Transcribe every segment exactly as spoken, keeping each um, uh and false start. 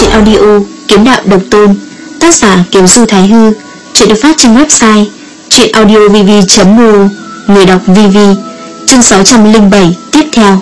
truyện audio Kiếm Đạo Độc Tôn, tác giả Kiều Du Thái Hư. Truyện được phát trên website truyệnaudiovv chấm mô. Người đọc vê vê. Chương sáu trăm lẻ bảy tiếp theo.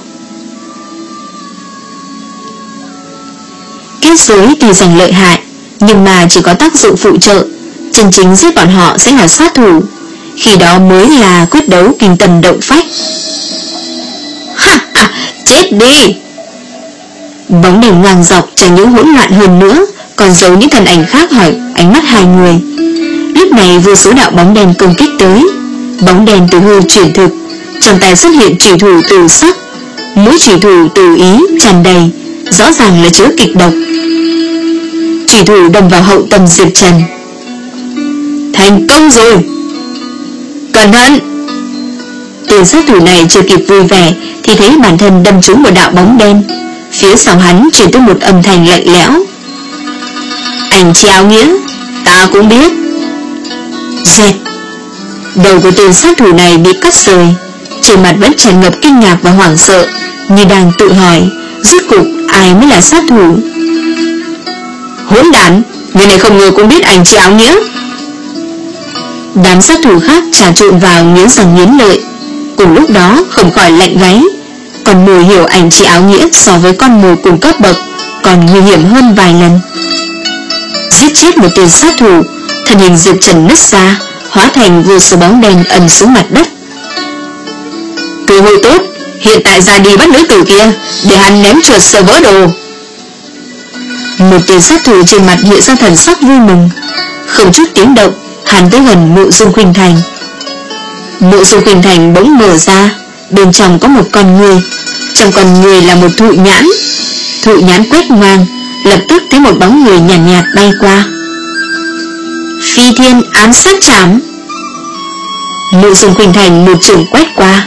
Kết giới tuy rằng lợi hại, nhưng mà chỉ có tác dụng phụ trợ. Chân chính giết bọn họ sẽ là sát thủ. Khi đó mới là quyết đấu kinh tâm động phách. Ha ha, chết đi! Bóng đèn ngang dọc chẳng những hỗn loạn hơn nữa, còn giấu những thân ảnh khác hỏi ánh mắt hai người. Lúc này vô số đạo bóng đèn công kích tới. Bóng đèn từ hư chuyển thực, trong tay xuất hiện chủy thủ từ sắc. Mũi chủy thủ từ ý tràn đầy, rõ ràng là chứa kịch độc. Chủy thủ đâm vào hậu tâm Diệp Trần. Thành công rồi! Cẩn thận! Tên sát thủ này chưa kịp vui vẻ thì thấy bản thân đâm trúng một đạo bóng đen. Phía sau hắn truyền tới một âm thanh lạnh lẽo. Ảnh chi áo nghĩa, ta cũng biết. Dẹt! Đầu của tên sát thủ này bị cắt rời, trên mặt vẫn tràn ngập kinh ngạc và hoảng sợ, như đang tự hỏi rốt cuộc ai mới là sát thủ. Hỗn đản, người này không ngờ cũng biết ảnh chi áo nghĩa. Đám sát thủ khác trà trộn vào nghiến răng nghiến lợi, cùng lúc đó không khỏi lạnh gáy. Còn mồi hiểu ảnh chi áo nghĩa so với con mồi cùng cấp bậc còn nguy hiểm hơn vài lần. Giết chết một tên sát thủ, thân hình Diệp Trần nứt ra, hóa thành vô số bóng đèn ẩn xuống mặt đất. Cơ hội tốt, hiện tại ra đi bắt nữ tử kia, để hắn ném chuột sợ vỡ đồ. Một tên sát thủ trên mặt hiện ra thần sắc vui mừng. Không chút tiếng động, hắn tới gần Mộ Dung Khuynh Thành. Mộ Dung Khuynh Thành bỗng mở ra, bên trong có một con người. Trong con người là một thụ nhãn. Thụ nhãn quét ngang, lập tức thấy một bóng người nhàn nhạt, nhạt bay qua. Phi thiên ám sát trảm. Mộ Dung Khuynh Thành một trường quét qua.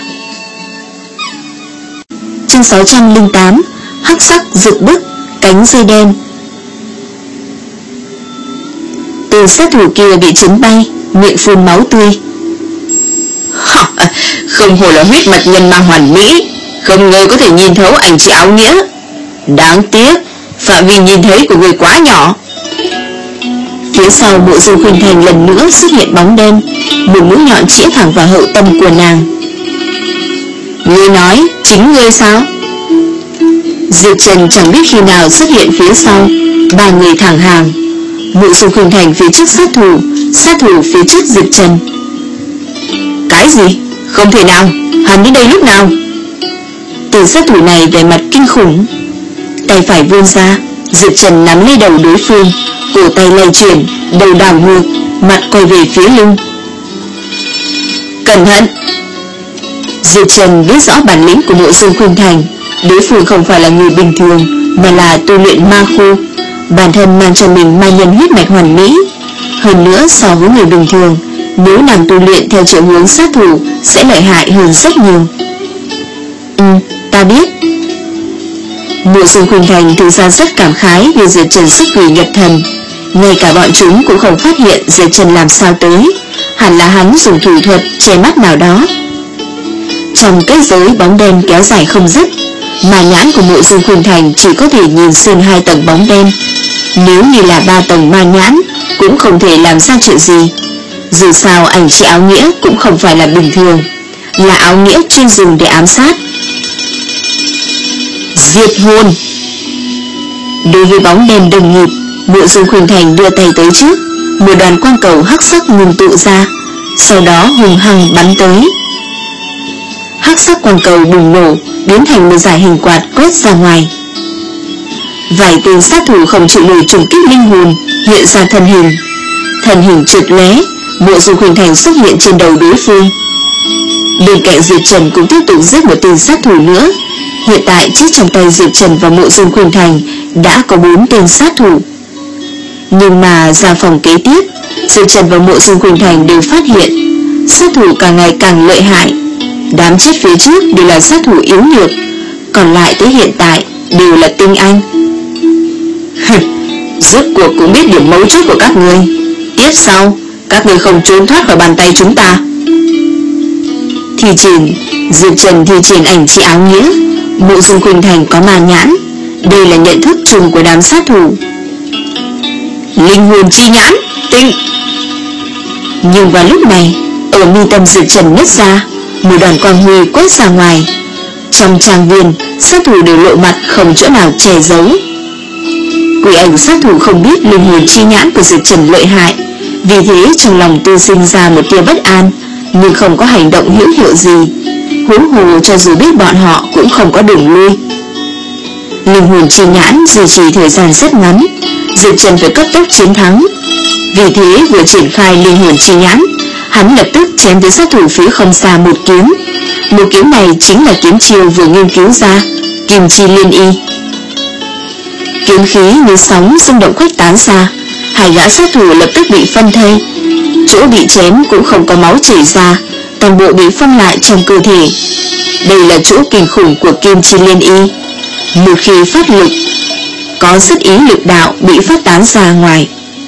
Chương sáu trăm lẻ tám. Hắc sắc rực bức, cánh dây đen. Tên sát thủ kia bị chấn bay, miệng phun máu tươi. Không hổ là huyết mạch nhân ma hoàn mỹ, không ngờ có thể nhìn thấu ảnh chi áo nghĩa. Đáng tiếc, phạm vi nhìn thấy của người quá nhỏ. Phía sau Mộ Dung Khuynh Thành lần nữa xuất hiện bóng đen, một mũi nhọn chĩa thẳng vào hậu tâm của nàng. Ngươi nói chính ngươi sao? Diệp Trần chẳng biết khi nào xuất hiện phía sau, ba người thẳng hàng. Mộ Dung Khuynh Thành phía trước sát thủ, sát thủ phía trước Diệp Trần. Cái gì? Không thể nào, hắn đến đây lúc nào? Tên sát thủ này vẻ mặt kinh khủng. Tay phải vươn ra, Diệp Trần nắm lấy đầu đối phương, cổ tay lay chuyển, đầu đảo ngược, mặt quay về phía lưng. Cẩn thận! Diệp Trần biết rõ bản lĩnh của Mộ Dung Khuynh Thành. Đối phương không phải là người bình thường, mà là tu luyện ma khu. Bản thân mang cho mình ma nhân huyết mạch hoàn mỹ. Hơn nữa so với người bình thường, nếu nàng tu luyện theo chiều hướng sát thủ sẽ lợi hại hơn rất nhiều. Ừ, ta biết. Mộ Dung Khuynh Thành thực ra rất cảm khái vì Diệp Trần sức quỷ nhập thần. Ngay cả bọn chúng cũng không phát hiện Diệp Trần làm sao tới. Hẳn là hắn dùng thủ thuật che mắt nào đó. Trong kết giới bóng đen kéo dài không dứt, mà nhãn của Mộ Dung Khuynh Thành chỉ có thể nhìn xuyên hai tầng bóng đen. Nếu như là ba tầng ma nhãn cũng không thể làm ra chuyện gì. Dù sao ảnh chi áo nghĩa cũng không phải là bình thường, là áo nghĩa chuyên dùng để ám sát. Diệt hồn! Đối với bóng đen đồng nghịt, Mộ Dung Khuynh Thành đưa tay tới trước, một đoàn quang cầu hắc sắc ngưng tụ ra, sau đó hùng hăng bắn tới. Hắc sắc quang cầu bùng nổ, biến thành một dải hình quạt quét ra ngoài. Vài tên sát thủ không chịu nổi trùng kích linh hồn hiện ra thân hình. Thân hình trượt lóe, Mộ Dung Khuynh Thành xuất hiện trên đầu đối phương. Bên cạnh Diệp Trần cũng tiếp tục giết một tên sát thủ nữa. Hiện tại chết trong tay Diệp Trần và Mộ Dung Khuynh Thành đã có bốn tên sát thủ. Nhưng mà ra phòng kế tiếp, Diệp Trần và Mộ Dung Khuynh Thành đều phát hiện sát thủ càng ngày càng lợi hại. Đám chết phía trước đều là sát thủ yếu nhược, còn lại tới hiện tại đều là tinh anh. Rốt cuộc cũng biết điểm mấu chốt của các ngươi. Tiếp sau, các ngươi không trốn thoát khỏi bàn tay chúng ta. Thi triển, Diệp Trần thi triển ảnh chi áo nghĩa, Mộ Dung Khuynh Thành có ma nhãn. Đây là nhận thức chung của đám sát thủ. Linh hồn chi nhãn, tinh. Nhưng vào lúc này, ở mi tâm Diệp Trần nứt ra, một đoàn quang huy quét ra ngoài. Trong trang viên, sát thủ đều lộ mặt không chỗ nào che giấu. Quỷ ảnh sát thủ không biết linh hồn chi nhãn của Diệp Trần lợi hại, vì thế trong lòng tư sinh ra một tia bất an, nhưng không có hành động hữu hiệu gì. Huống hồ cho dù biết bọn họ cũng không có đường lui. Linh hồn chi nhãn duy trì thời gian rất ngắn, Diệp Trần phải cấp tốc chiến thắng. Vì thế vừa triển khai linh hồn chi nhãn, hắn lập tức chém tới sát thủ phía không xa một kiếm. Một kiếm này chính là kiếm chiêu vừa nghiên cứu ra, Kim Chi Liên Y. Kiếm khí như sóng rung động khuếch tán ra, hai gã sát thủ lập tức bị phân thây. Chỗ bị chém cũng không có máu chảy ra, toàn bộ bị phân lại trong cơ thể. Đây là chỗ kinh khủng của Kim Chi Liên Y. Một khi phát lực, có rất ý lực đạo bị phát tán ra ngoài.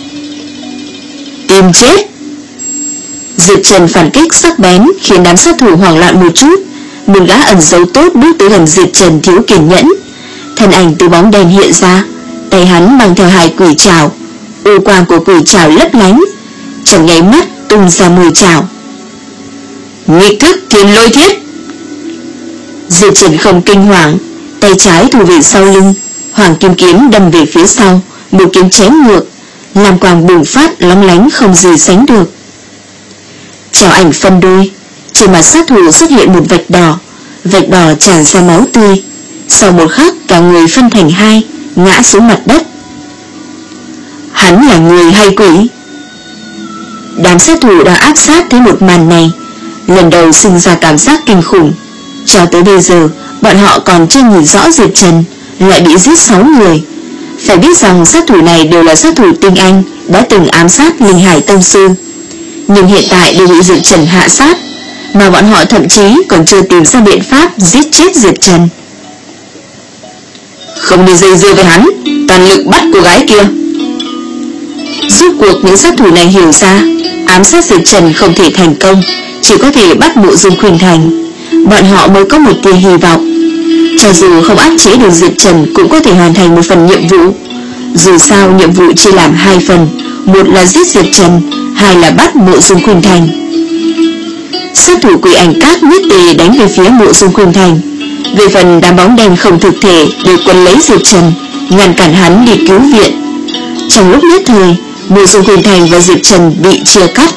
Tìm chết. Diệp Trần phản kích sắc bén khiến đám sát thủ hoảng loạn một chút. Một gã ẩn giấu tốt bước tới gần Diệp Trần thiếu kiên nhẫn. Thân ảnh từ bóng đèn hiện ra, tay hắn mang theo hai quỷ trảo. U quang của quỷ trảo lấp lánh, trong nháy mắt tung ra mười trảo. Nghịch thức Thiên Lôi Thiết. Diệp Trần không kinh hoàng, tay trái thu về sau lưng, hoàng kim kiếm đâm về phía sau, một kiếm chém ngược, lam quang bùng phát lóng lánh không gì sánh được. Chảo ảnh phân đôi, trên mặt sát thủ xuất hiện một vạch đỏ, vạch đỏ tràn ra máu tươi. Sau một khắc cả người phân thành hai, ngã xuống mặt đất. Hắn là người hay quỷ? Đám sát thủ đang áp sát thấy một màn này, lần đầu sinh ra cảm giác kinh khủng. Cho tới bây giờ bọn họ còn chưa nhìn rõ Diệp Trần lại bị giết sáu người. Phải biết rằng sát thủ này đều là sát thủ tinh anh, đã từng ám sát Linh Hải Tông Sư, nhưng hiện tại đều bị Diệp Trần hạ sát, mà bọn họ thậm chí còn chưa tìm ra biện pháp giết chết Diệp Trần. Không đi dây dưa với hắn, toàn lực bắt cô gái kia. Rốt cuộc những sát thủ này hiểu ra ám sát Diệp Trần không thể thành công, chỉ có thể bắt Mộ Dung Khuynh Thành. Bọn họ mới có một tia hy vọng. Cho dù không áp chế được Diệp Trần cũng có thể hoàn thành một phần nhiệm vụ. Dù sao nhiệm vụ chia làm hai phần, một là giết Diệp Trần, hai là bắt Mộ Dung Khuynh Thành. Sát thủ quỷ ảnh các nhất tề đánh về phía Mộ Dung Khuynh Thành. Về phần đám bóng đen không thực thể đều quấn lấy Diệp Trần, ngăn cản hắn đi cứu viện. Trong lúc nhất thời, Mộ Dung Khuynh Thành và Diệp Trần bị chia cắt.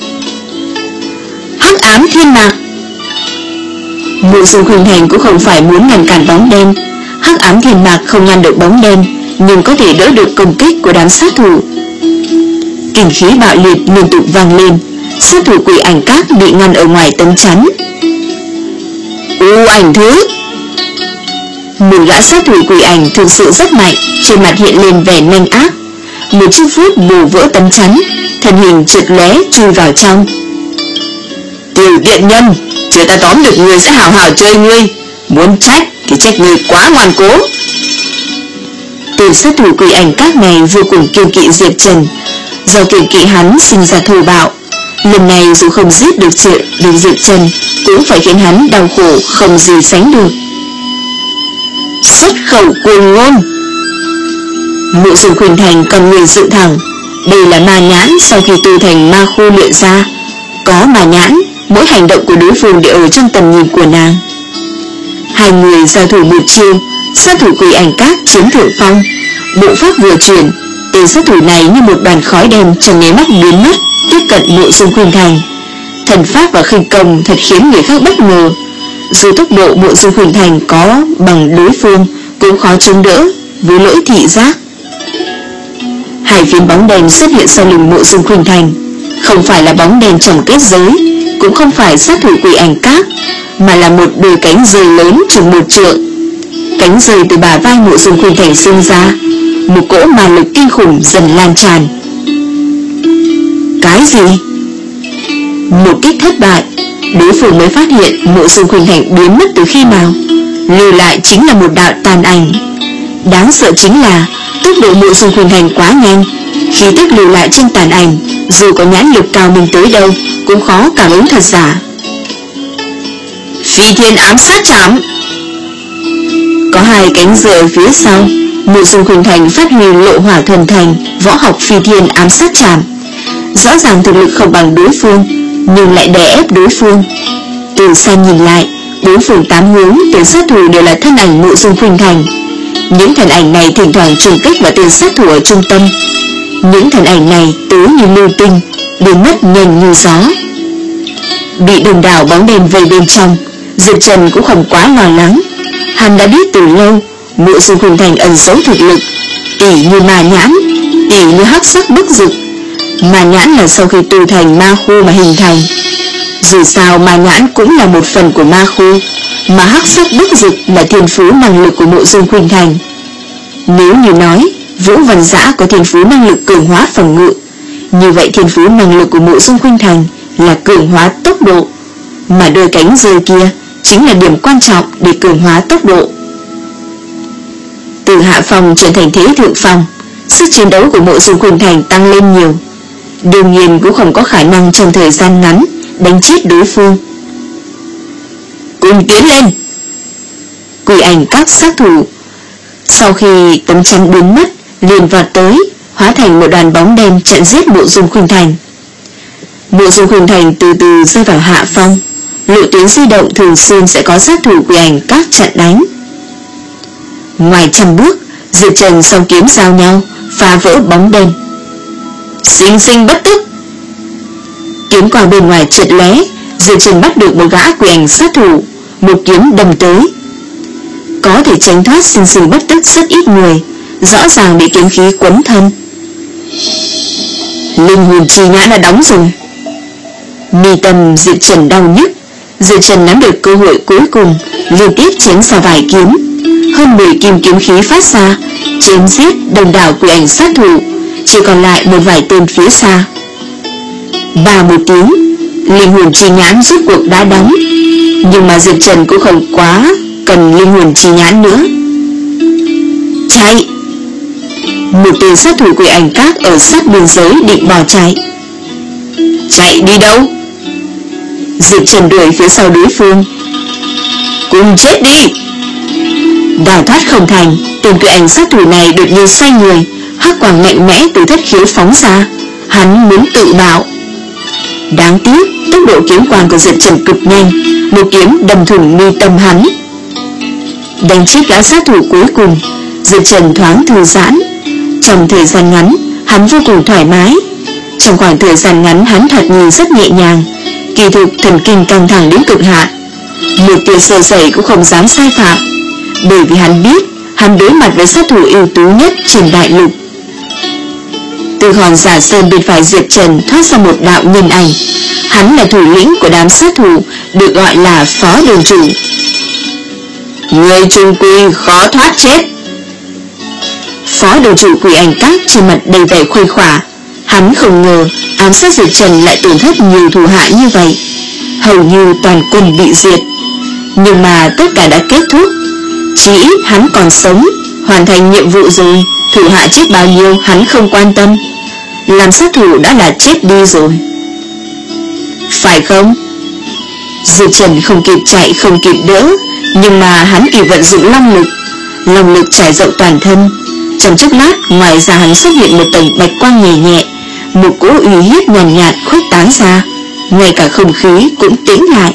Hắc ám thiên mạc. Mộ Dung Khuynh Thành cũng không phải muốn ngăn cản bóng đen. Hắc ám thiên mạc không ngăn được bóng đen, nhưng có thể đỡ được công kích của đám sát thủ. Kình khí bạo liệt liên tục vang lên, sát thủ quỷ ảnh các bị ngăn ở ngoài tấm chắn. U ảnh thứ. Một gã sát thủ quỷ ảnh thực sự rất mạnh, trên mặt hiện lên vẻ nhanh ác. Một chiếc phút bù vỡ tấm chắn, thân hình trượt lóe chui vào trong. Tiểu tiện nhân, chờ ta tóm được người sẽ hào hào chơi ngươi, muốn trách thì trách ngươi quá ngoan cố. Từ sát thủ quỷ ảnh các này vô cùng kiêng kỵ Diệp Trần, do kiêng kỵ hắn sinh ra thô bạo. Lần này dù không giết được Diệp, được Diệp Trần cũng phải khiến hắn đau khổ không gì sánh được. Xuất khẩu cuồng ngôn. Mộ Dung Khuynh Thành còn người dựng thẳng. Đây là ma nhãn sau khi tu thành ma khu luyện ra. Có ma nhãn, mỗi hành động của đối phương đều ở trong tầm nhìn của nàng. Hai người giao thủ một chiêu, sát thủ quỷ ảnh các chiếm thượng phong. Bộ pháp vừa chuyển, tên sát thủ này như một đoàn khói đen trong nháy mắt biến mất, tiếp cận Mộ Dung Khuynh Thành. Thần pháp và khinh công thật khiến người khác bất ngờ. Dù tốc độ Mộ Dung Khuynh Thành có bằng đối phương cũng khó chống đỡ với lỗi thị giác. Hai phiến bóng đèn xuất hiện sau lưng Mộ Dung Khuynh Thành, không phải là bóng đèn trong kết giới, cũng không phải sát thủ quỷ ảnh các, mà là một đôi cánh rơi lớn chừng một trượng. Cánh rơi từ bả vai Mộ Dung Khuynh Thành sinh ra, một cỗ ma lực kinh khủng dần lan tràn. Cái gì? Một kích thất bại, đối phương mới phát hiện Mộ Dung Khuynh Thành biến mất từ khi nào, lưu lại chính là một đạo tàn ảnh. Đáng sợ chính là tốc độ Mộ Dung Khuynh Thành quá nhanh, khí tức lưu lại trên tàn ảnh, dù có nhãn lực cao minh tới đâu cũng khó cảm ứng thật giả. Phi thiên ám sát chạm. Có hai cánh rơi phía sau, Mộ Dung Khuynh Thành phát huy Lộ Hỏa Thuần Thành, võ học phi thiên ám sát chạm. Rõ ràng thực lực không bằng đối phương, nhưng lại đè ép đối phương. Từ xa nhìn lại, bốn phương tám hướng tên sát thủ đều là thân ảnh Mộ Dung Khuynh Thành. Những thân ảnh này thỉnh thoảng trùng kích vào tên sát thủ ở trung tâm. Những thân ảnh này tới như lưu tinh, biến mất nhanh như gió. Bị đồng đảo bóng đèn vây bên trong, Diệp Trần cũng không quá lo lắng. Hắn đã biết từ lâu Mộ Dung Khuynh Thành ẩn giấu thực lực, tỉ như ma nhãn, tỉ như hắc sắc bức dực. Ma nhãn là sau khi tu thành ma khu mà hình thành. Dù sao ma nhãn cũng là một phần của ma khu, mà hắc sắc bức dực là thiên phú năng lực của Mộ Dung Khuynh Thành. Nếu như nói Vũ Văn Dã có thiên phú năng lực cường hóa phòng ngự, như vậy thiên phú năng lực của Mộ Dung Khuynh Thành là cường hóa tốc độ, mà đôi cánh rơi kia chính là điểm quan trọng để cường hóa tốc độ. Từ hạ phòng chuyển thành thế thượng phòng, sức chiến đấu của Mộ Dung Khuynh Thành tăng lên nhiều. Đương nhiên cũng không có khả năng trong thời gian ngắn đánh chết đối phương. Cùng tiến lên! Quỷ ảnh các sát thủ sau khi tấm chắn biến mất liền vọt tới, hóa thành một đoàn bóng đen chặn giết Mộ Dung Khuynh Thành. Mộ Dung Khuynh Thành từ từ rơi vào hạ phong. Lộ tuyến di động thường xuyên sẽ có sát thủ quỷ ảnh các chặn đánh. Ngoài trăm bước, Diệp Trần song kiếm giao nhau, phá vỡ bóng đen. Sinh sinh bất tức! Kiếm quang bên ngoài chợt lóe, Diệp Trần bắt được một gã quỷ ảnh sát thủ, một kiếm đâm tới. Có thể tránh thoát sinh sinh bất tức rất ít người, rõ ràng bị kiếm khí quấn thân. Linh hồn chi nhãn đã đóng rồi. Mi tâm Diệp Trần đau nhức. Diệp Trần nắm được cơ hội cuối cùng, liên tiếp chém ra vài kiếm. Hơn mười kim kiếm khí phát ra, chém giết đông đảo quỷ ảnh sát thủ, chỉ còn lại một vài tên phía xa. Ba một tiếng, linh hồn chi nhãn rốt cuộc đã đóng. Nhưng mà Diệp Trần cũng không quá cần linh hồn chi nhãn nữa. Chạy! Một tên sát thủ quỷ ảnh các ở sát biên giới định bỏ chạy. Chạy đi đâu? Diệp Trần đuổi phía sau đối phương. Cùng chết đi! Đào thoát không thành, tên quỷ ảnh sát thủ này đột nhiên xoay người, hắc quang mạnh mẽ từ thất khiếu phóng ra. Hắn muốn tự bạo. Đáng tiếc, tốc độ kiếm quang của Diệp Trần cực nhanh, một kiếm đâm thủng mi tâm hắn. Đánh chết gã sát thủ cuối cùng, Diệp Trần thoáng thư giãn. Trong thời gian ngắn, hắn vô cùng thoải mái. Trong khoảng thời gian ngắn hắn thật nhìn rất nhẹ nhàng, kỳ thực thần kinh căng thẳng đến cực hạn. Một tia sơ sẩy cũng không dám sai phạm, bởi vì hắn biết hắn đối mặt với sát thủ ưu tú nhất trên đại lục. Từ hòn giả sơn bên phải Diệp Trần thoát ra một đạo nhân ảnh. Hắn là thủ lĩnh của đám sát thủ, được gọi là Phó Đường Chủ. Người trung quy khó thoát chết. Phó Đường Chủ quỷ ảnh các trên mặt đầy vẻ khuây khỏa. Hắn không ngờ ám sát Diệp Trần lại tổn thất nhiều thủ hạ như vậy, hầu như toàn quân bị diệt. Nhưng mà tất cả đã kết thúc. Chỉ ít hắn còn sống, hoàn thành nhiệm vụ rồi. Thủ hạ chết bao nhiêu hắn không quan tâm, làm sát thủ đã là chết đi rồi, phải không? Diệp Trần không kịp chạy, không kịp đỡ, nhưng mà hắn kịp vận dụng long lực. Long lực trải rộng toàn thân. Trong chốc lát, ngoài ra hắn xuất hiện một tầng bạch quang nhẹ nhẹ, một cỗ uy hiếp nhàn nhạt, nhạt khuếch tán ra, ngay cả không khí cũng tĩnh lại.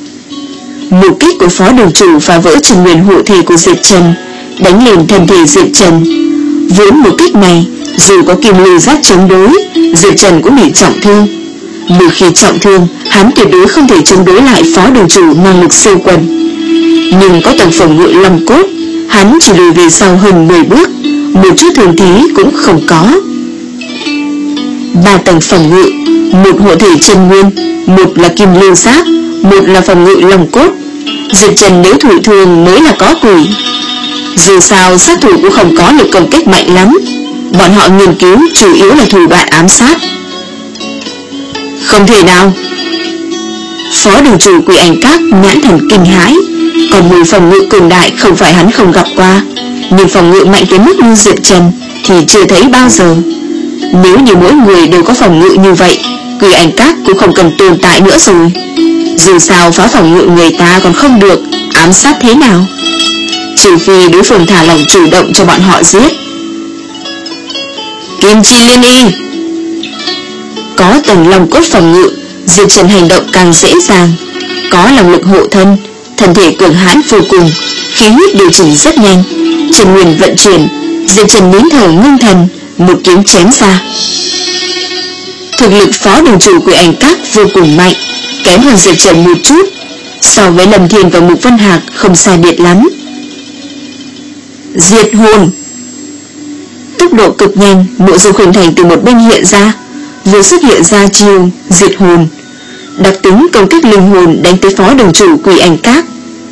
Một kích của Phó Đường Chủ phá vỡ chân nguyên hộ thể của Diệp Trần, đánh lên thân thể Diệp Trần. Vốn một kích này, dù có kim lưu giáp chống đối, Diệp Trần cũng bị trọng thương. Một khi trọng thương, hắn tuyệt đối không thể chống đối lại Phó Đường Chủ năng lực siêu quần. Nhưng có tầng phòng ngự long cốt, hắn chỉ lùi về sau hơn mười bước, một chút thường thế cũng không có. Ba tầng phòng ngự, một hộ thể chân nguyên, một là kim lưu giáp, một là phòng ngự long cốt. Diệp Trần nếu thụ thương mới là có quỷ. Dù sao sát thủ cũng không có lực công kích mạnh lắm, bọn họ nghiên cứu chủ yếu là thủ đoạn ám sát. Không thể nào. Phó Đường Chủ quỷ ảnh các nhãn thần kinh hãi. Còn mùi phòng ngự cường đại không phải hắn không gặp qua, nhưng phòng ngự mạnh tới mức như Diệp Trần thì chưa thấy bao giờ. Nếu như mỗi người đều có phòng ngự như vậy, quỷ ảnh các cũng không cần tồn tại nữa rồi. Dù sao phá phòng ngự người ta còn không được, ám sát thế nào? trừ phi đối phương thả lỏng chủ động cho bọn họ giết. Kim chi liên y. Có tầng lòng cốt phòng ngự, Diệp Trần hành động càng dễ dàng. Có lòng lực hộ thân, thân thể cường hãn vô cùng, khí huyết điều chỉnh rất nhanh. Chân nguyên vận chuyển, Diệp Trần nín thở ngưng thần, một kiếm chém ra. Thực lực phó đường chủ Quỷ Ảnh Các vô cùng mạnh, kém hơn Diệp Trần một chút, so với Lâm Thiên và Mục Vân Hạc không sai biệt lắm. Diệt hồn. Tốc độ cực nhanh, Mộ Dung Khuynh Thành từ một bên hiện ra, vừa xuất hiện ra chiêu diệt hồn, đặc tính công kích linh hồn đánh tới phó đường chủ Quỷ Ảnh Các.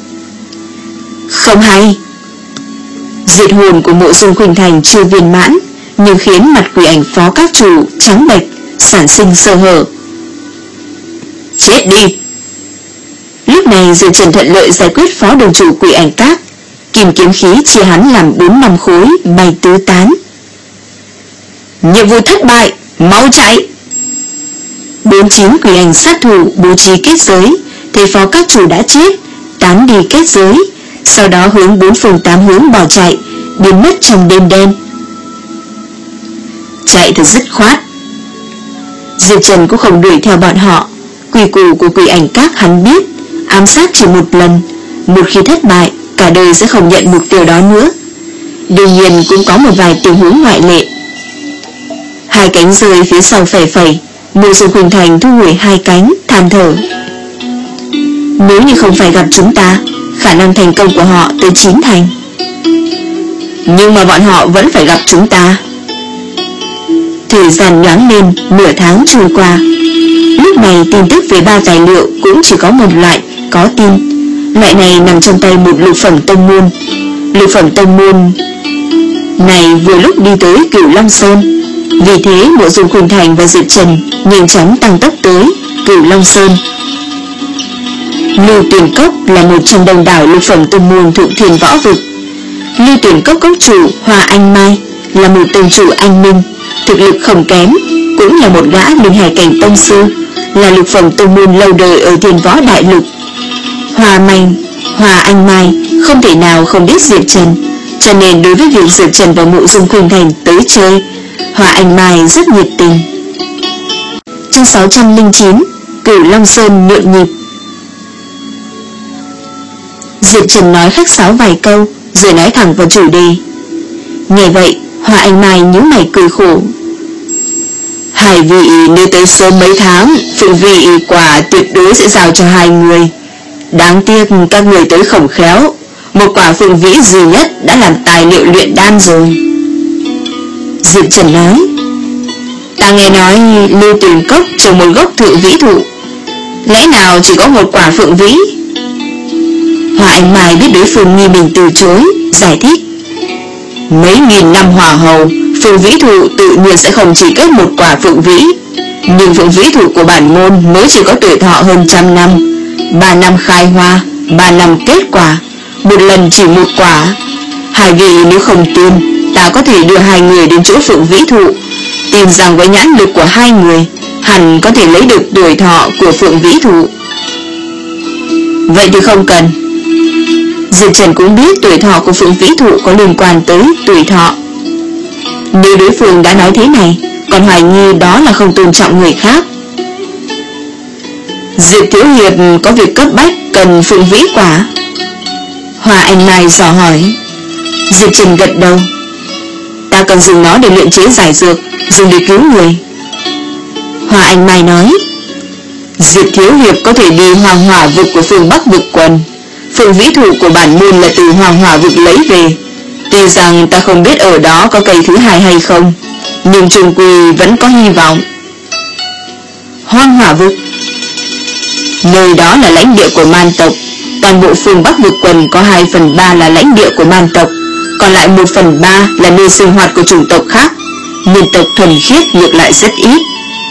Không hay. Diệt hồn của Mộ Dung Khuynh Thành chưa viên mãn, nhưng khiến mặt Quỷ Ảnh phó các chủ trắng bệch, sản sinh sơ hở. Chết đi. Lúc này Diệp Trần thuận lợi giải quyết phó đường chủ Quỷ Ảnh Các, kìm kiếm khí chia hắn làm bốn năm khối bay tứ tán. Nhiệm vụ thất bại, mau chạy. Bốn chín Quỷ Ảnh sát thủ bố trí kết giới, thấy phó các chủ đã chết, tán đi kết giới, sau đó hướng bốn phương tám hướng bỏ chạy, biến mất trong đêm đen. Chạy thật dứt khoát. Diệp Trần cũng không đuổi theo bọn họ. Quy củ của Quỷ Ảnh Các hắn biết, ám sát chỉ một lần, một khi thất bại, cả đời sẽ không nhận mục tiêu đó nữa. Đương nhiên cũng có một vài tình huống ngoại lệ. Hai cánh rơi phía sau phẩy phẩy, Mộ Dung Khuynh Thành thu hồi hai cánh, than thở. Nếu như không phải gặp chúng ta, khả năng thành công của họ tới chín thành. Nhưng mà bọn họ vẫn phải gặp chúng ta. Thời gian nhoáng lên, nửa tháng trôi qua. Lúc này tin tức về ba tài liệu cũng chỉ có một loại có tin. Loại này nằm trong tay một lục phẩm tông môn. Lục phẩm tông môn này vừa lúc đi tới Cửu Long Sơn. Vì thế Mộ Dung Khuynh Thành và Diệp Trần nhanh chóng tăng tốc tới Cửu Long Sơn. Lưu Tuyển Cốc là một trong đông đảo lục phẩm tông môn thượng thiền võ vực. Lưu Tuyển Cốc cốc chủ Hoa Anh Mai là một tông chủ anh minh, thực lực không kém, cũng là một gã linh hải cảnh tông sư, là lục phẩm tông môn lâu đời ở thiền võ đại lục. Hoa Anh Hoa Anh Mai không thể nào không biết Diệp Trần, cho nên đối với việc Diệp Trần và Mộ Dung Khuynh Thành tới chơi, Hoa Anh Mai rất nhiệt tình. Chương sáu trăm lẻ chín, Cửu Long Sơn nhộn nhịp. Diệp Trần nói khách sáo vài câu, rồi nói thẳng vào chủ đề. Nghe vậy, Hoa Anh Mai nhíu mày cười khổ. Hai vị nếu tới sớm mấy tháng, phượng vị quả tuyệt đối sẽ giao cho hai người. Đáng tiếc các người tới không khéo, một quả phượng vĩ duy nhất đã làm tài liệu luyện đan rồi. Diệp Trần nói, ta nghe nói Lưu Tuyển Cốc trồng một gốc thượng vĩ thụ, lẽ nào chỉ có một quả phượng vĩ? Hoa Anh Mai biết đối phương nghi mình từ chối, giải thích. Mấy nghìn năm hỏa hầu, phượng vĩ thụ tự nhiên sẽ không chỉ kết một quả phượng vĩ, nhưng phượng vĩ thụ của bản môn mới chỉ có tuổi thọ hơn trăm năm, ba năm khai hoa, ba năm kết quả, một lần chỉ một quả. Hai vị nếu không tin, ta có thể đưa hai người đến chỗ phượng vĩ thụ, tin rằng với nhãn lực của hai người, hẳn có thể lấy được tuổi thọ của phượng vĩ thụ. Vậy thì không cần. Diệp Trần cũng biết tuổi thọ của phượng vĩ thụ có liên quan tới tuổi thọ. Nếu đối phương đã nói thế này, còn hoài nghi đó là không tôn trọng người khác. Diệp Thiếu Hiệp có việc cấp bách cần phượng vĩ quả? Hoa Anh Mai dò hỏi. Diệp Trần gật đầu. Ta cần dùng nó để luyện chế giải dược, dùng để cứu người. Hoa Anh Mai nói. Diệp Thiếu Hiệp có thể đi Hoàng Hỏa vực của phương Bắc vực quần. Phượng vĩ thụ của bản môn là từ Hoàng Hỏa vực lấy về. Tuy rằng ta không biết ở đó có cây thứ hai hay không, nhưng chung quy vẫn có hy vọng. Hoàng Hỏa vực, nơi đó là lãnh địa của man tộc. Toàn bộ phương Bắc vực quần có hai phần ba là lãnh địa của man tộc, còn lại một phần ba là nơi sinh hoạt của chủng tộc khác. Nhân tộc thuần khiết ngược lại rất ít.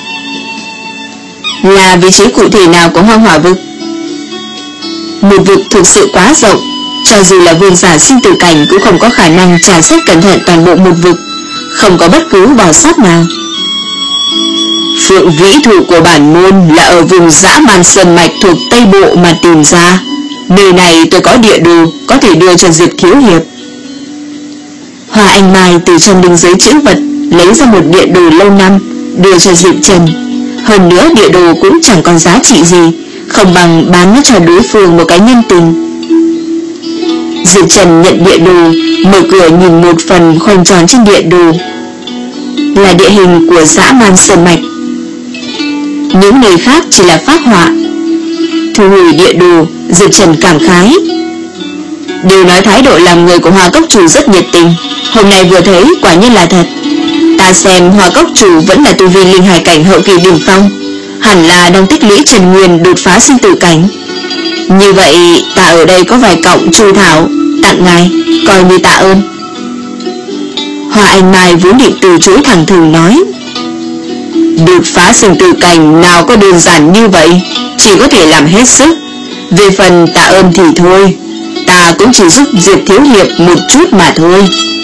Là vị trí cụ thể nào của Hoang Hỏa vực? Một vực thực sự quá rộng, cho dù là vương giả sinh tử cảnh cũng không có khả năng trà xét cẩn thận toàn bộ một vực, không có bất cứ bỏ sót nào. Phượng vĩ thụ của bản môn là ở vùng dã man sơn mạch thuộc Tây Bộ mà tìm ra. Nơi này tôi có địa đồ có thể đưa cho Diệp thiếu hiệp. Hoa Anh Mai từ trong đinh giới chữ vật lấy ra một địa đồ lâu năm đưa cho Diệp Trần. Hơn nữa địa đồ cũng chẳng còn giá trị gì, không bằng bán nó cho đối phương một cái nhân tình. Diệp Trần nhận địa đồ, mở cửa nhìn một phần khoanh tròn trên địa đồ là địa hình của dã man sơn mạch. Những nơi khác chỉ là phác họa. Thu hồi địa đồ, Diệp Trần cảm khái. Điều nói thái độ làm người của Hoa Cốc Chủ rất nhiệt tình. Hôm nay vừa thấy quả nhiên là thật. Ta xem Hoa Cốc Chủ vẫn là tu vi linh hải cảnh hậu kỳ đỉnh phong, hẳn là đang tích lũy Trần Nguyên đột phá sinh tử cảnh. Như vậy ta ở đây có vài cọng chu thảo tặng ngài, coi như tạ ơn. Hoa Anh Mai vốn định từ chối thẳng thừng nói, đột phá sinh tử cảnh nào có đơn giản như vậy, chỉ có thể làm hết sức. Về phần tạ ơn thì thôi, ta cũng chỉ giúp Diệp thiếu hiệp một chút mà thôi.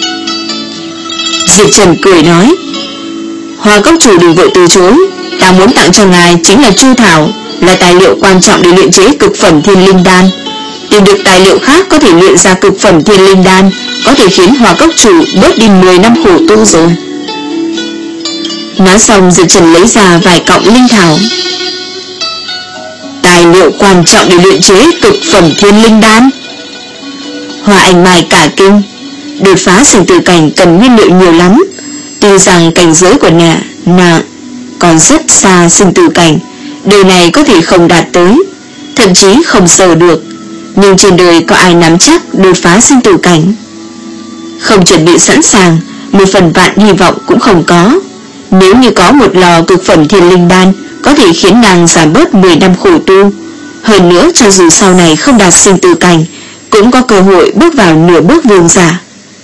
Diệp Trần cười nói, Hoa Cốc Chủ đừng vội từ chối, ta muốn tặng cho ngài chính là chu thảo, là tài liệu quan trọng để luyện chế cực phẩm thiên linh đan. Tìm được tài liệu khác có thể luyện ra cực phẩm thiên linh đan, có thể khiến Hoa Cốc Chủ bớt đi mười năm khổ tu rồi. Nói xong, Diệp Trần lấy ra vài cọng linh thảo. Tài liệu quan trọng để luyện chế cực phẩm thiên linh đan. Hoa Anh Mai cả kinh. Đột phá sinh tử cảnh cần nguyên liệu nhiều lắm. Tuy rằng cảnh giới của nà nà còn rất xa sinh tử cảnh, đời này có thể không đạt tới, thậm chí không sờ được. Nhưng trên đời có ai nắm chắc đột phá sinh tử cảnh? Không chuẩn bị sẵn sàng, một phần vạn hy vọng cũng không có. Nếu như có một lò cực phẩm thiên linh đan, có thể khiến nàng giảm bớt mười năm khổ tu. Hơn nữa, cho dù sau này không đạt sinh tử cảnh, cũng có cơ hội bước vào nửa bước vương giả.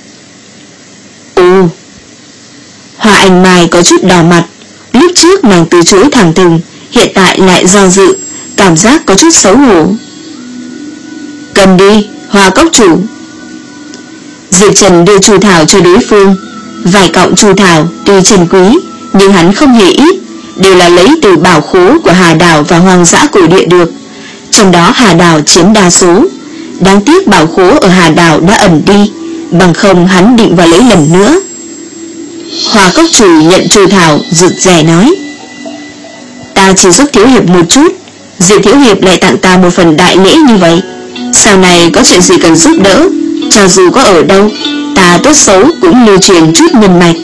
Ồ, Hoa Anh Mai có chút đỏ mặt. Lúc trước nàng từ chối thẳng thừng, hiện tại lại do dự, cảm giác có chút xấu hổ. Cầm đi, Hoa Cốc Chủ. Diệp Trần đưa chu thảo cho đối phương. Vài cọng chu thảo tuy trân quý, nhưng hắn không hề ít, đều là lấy từ bảo khố của Hà Đảo và hoang dã cổ địa được. Trong đó Hà Đảo chiếm đa số. Đáng tiếc bảo khố ở Hà Đảo đã ẩn đi, bằng không hắn định vào lấy lần nữa. Hoa Cốc Chủ nhận chu thảo, rụt rè nói, ta chỉ giúp thiếu hiệp một chút, Diệp thiếu hiệp lại tặng ta một phần đại lễ như vậy, sau này có chuyện gì cần giúp đỡ, cho dù có ở đâu, ta tốt xấu cũng lưu truyền chút nhân mạch.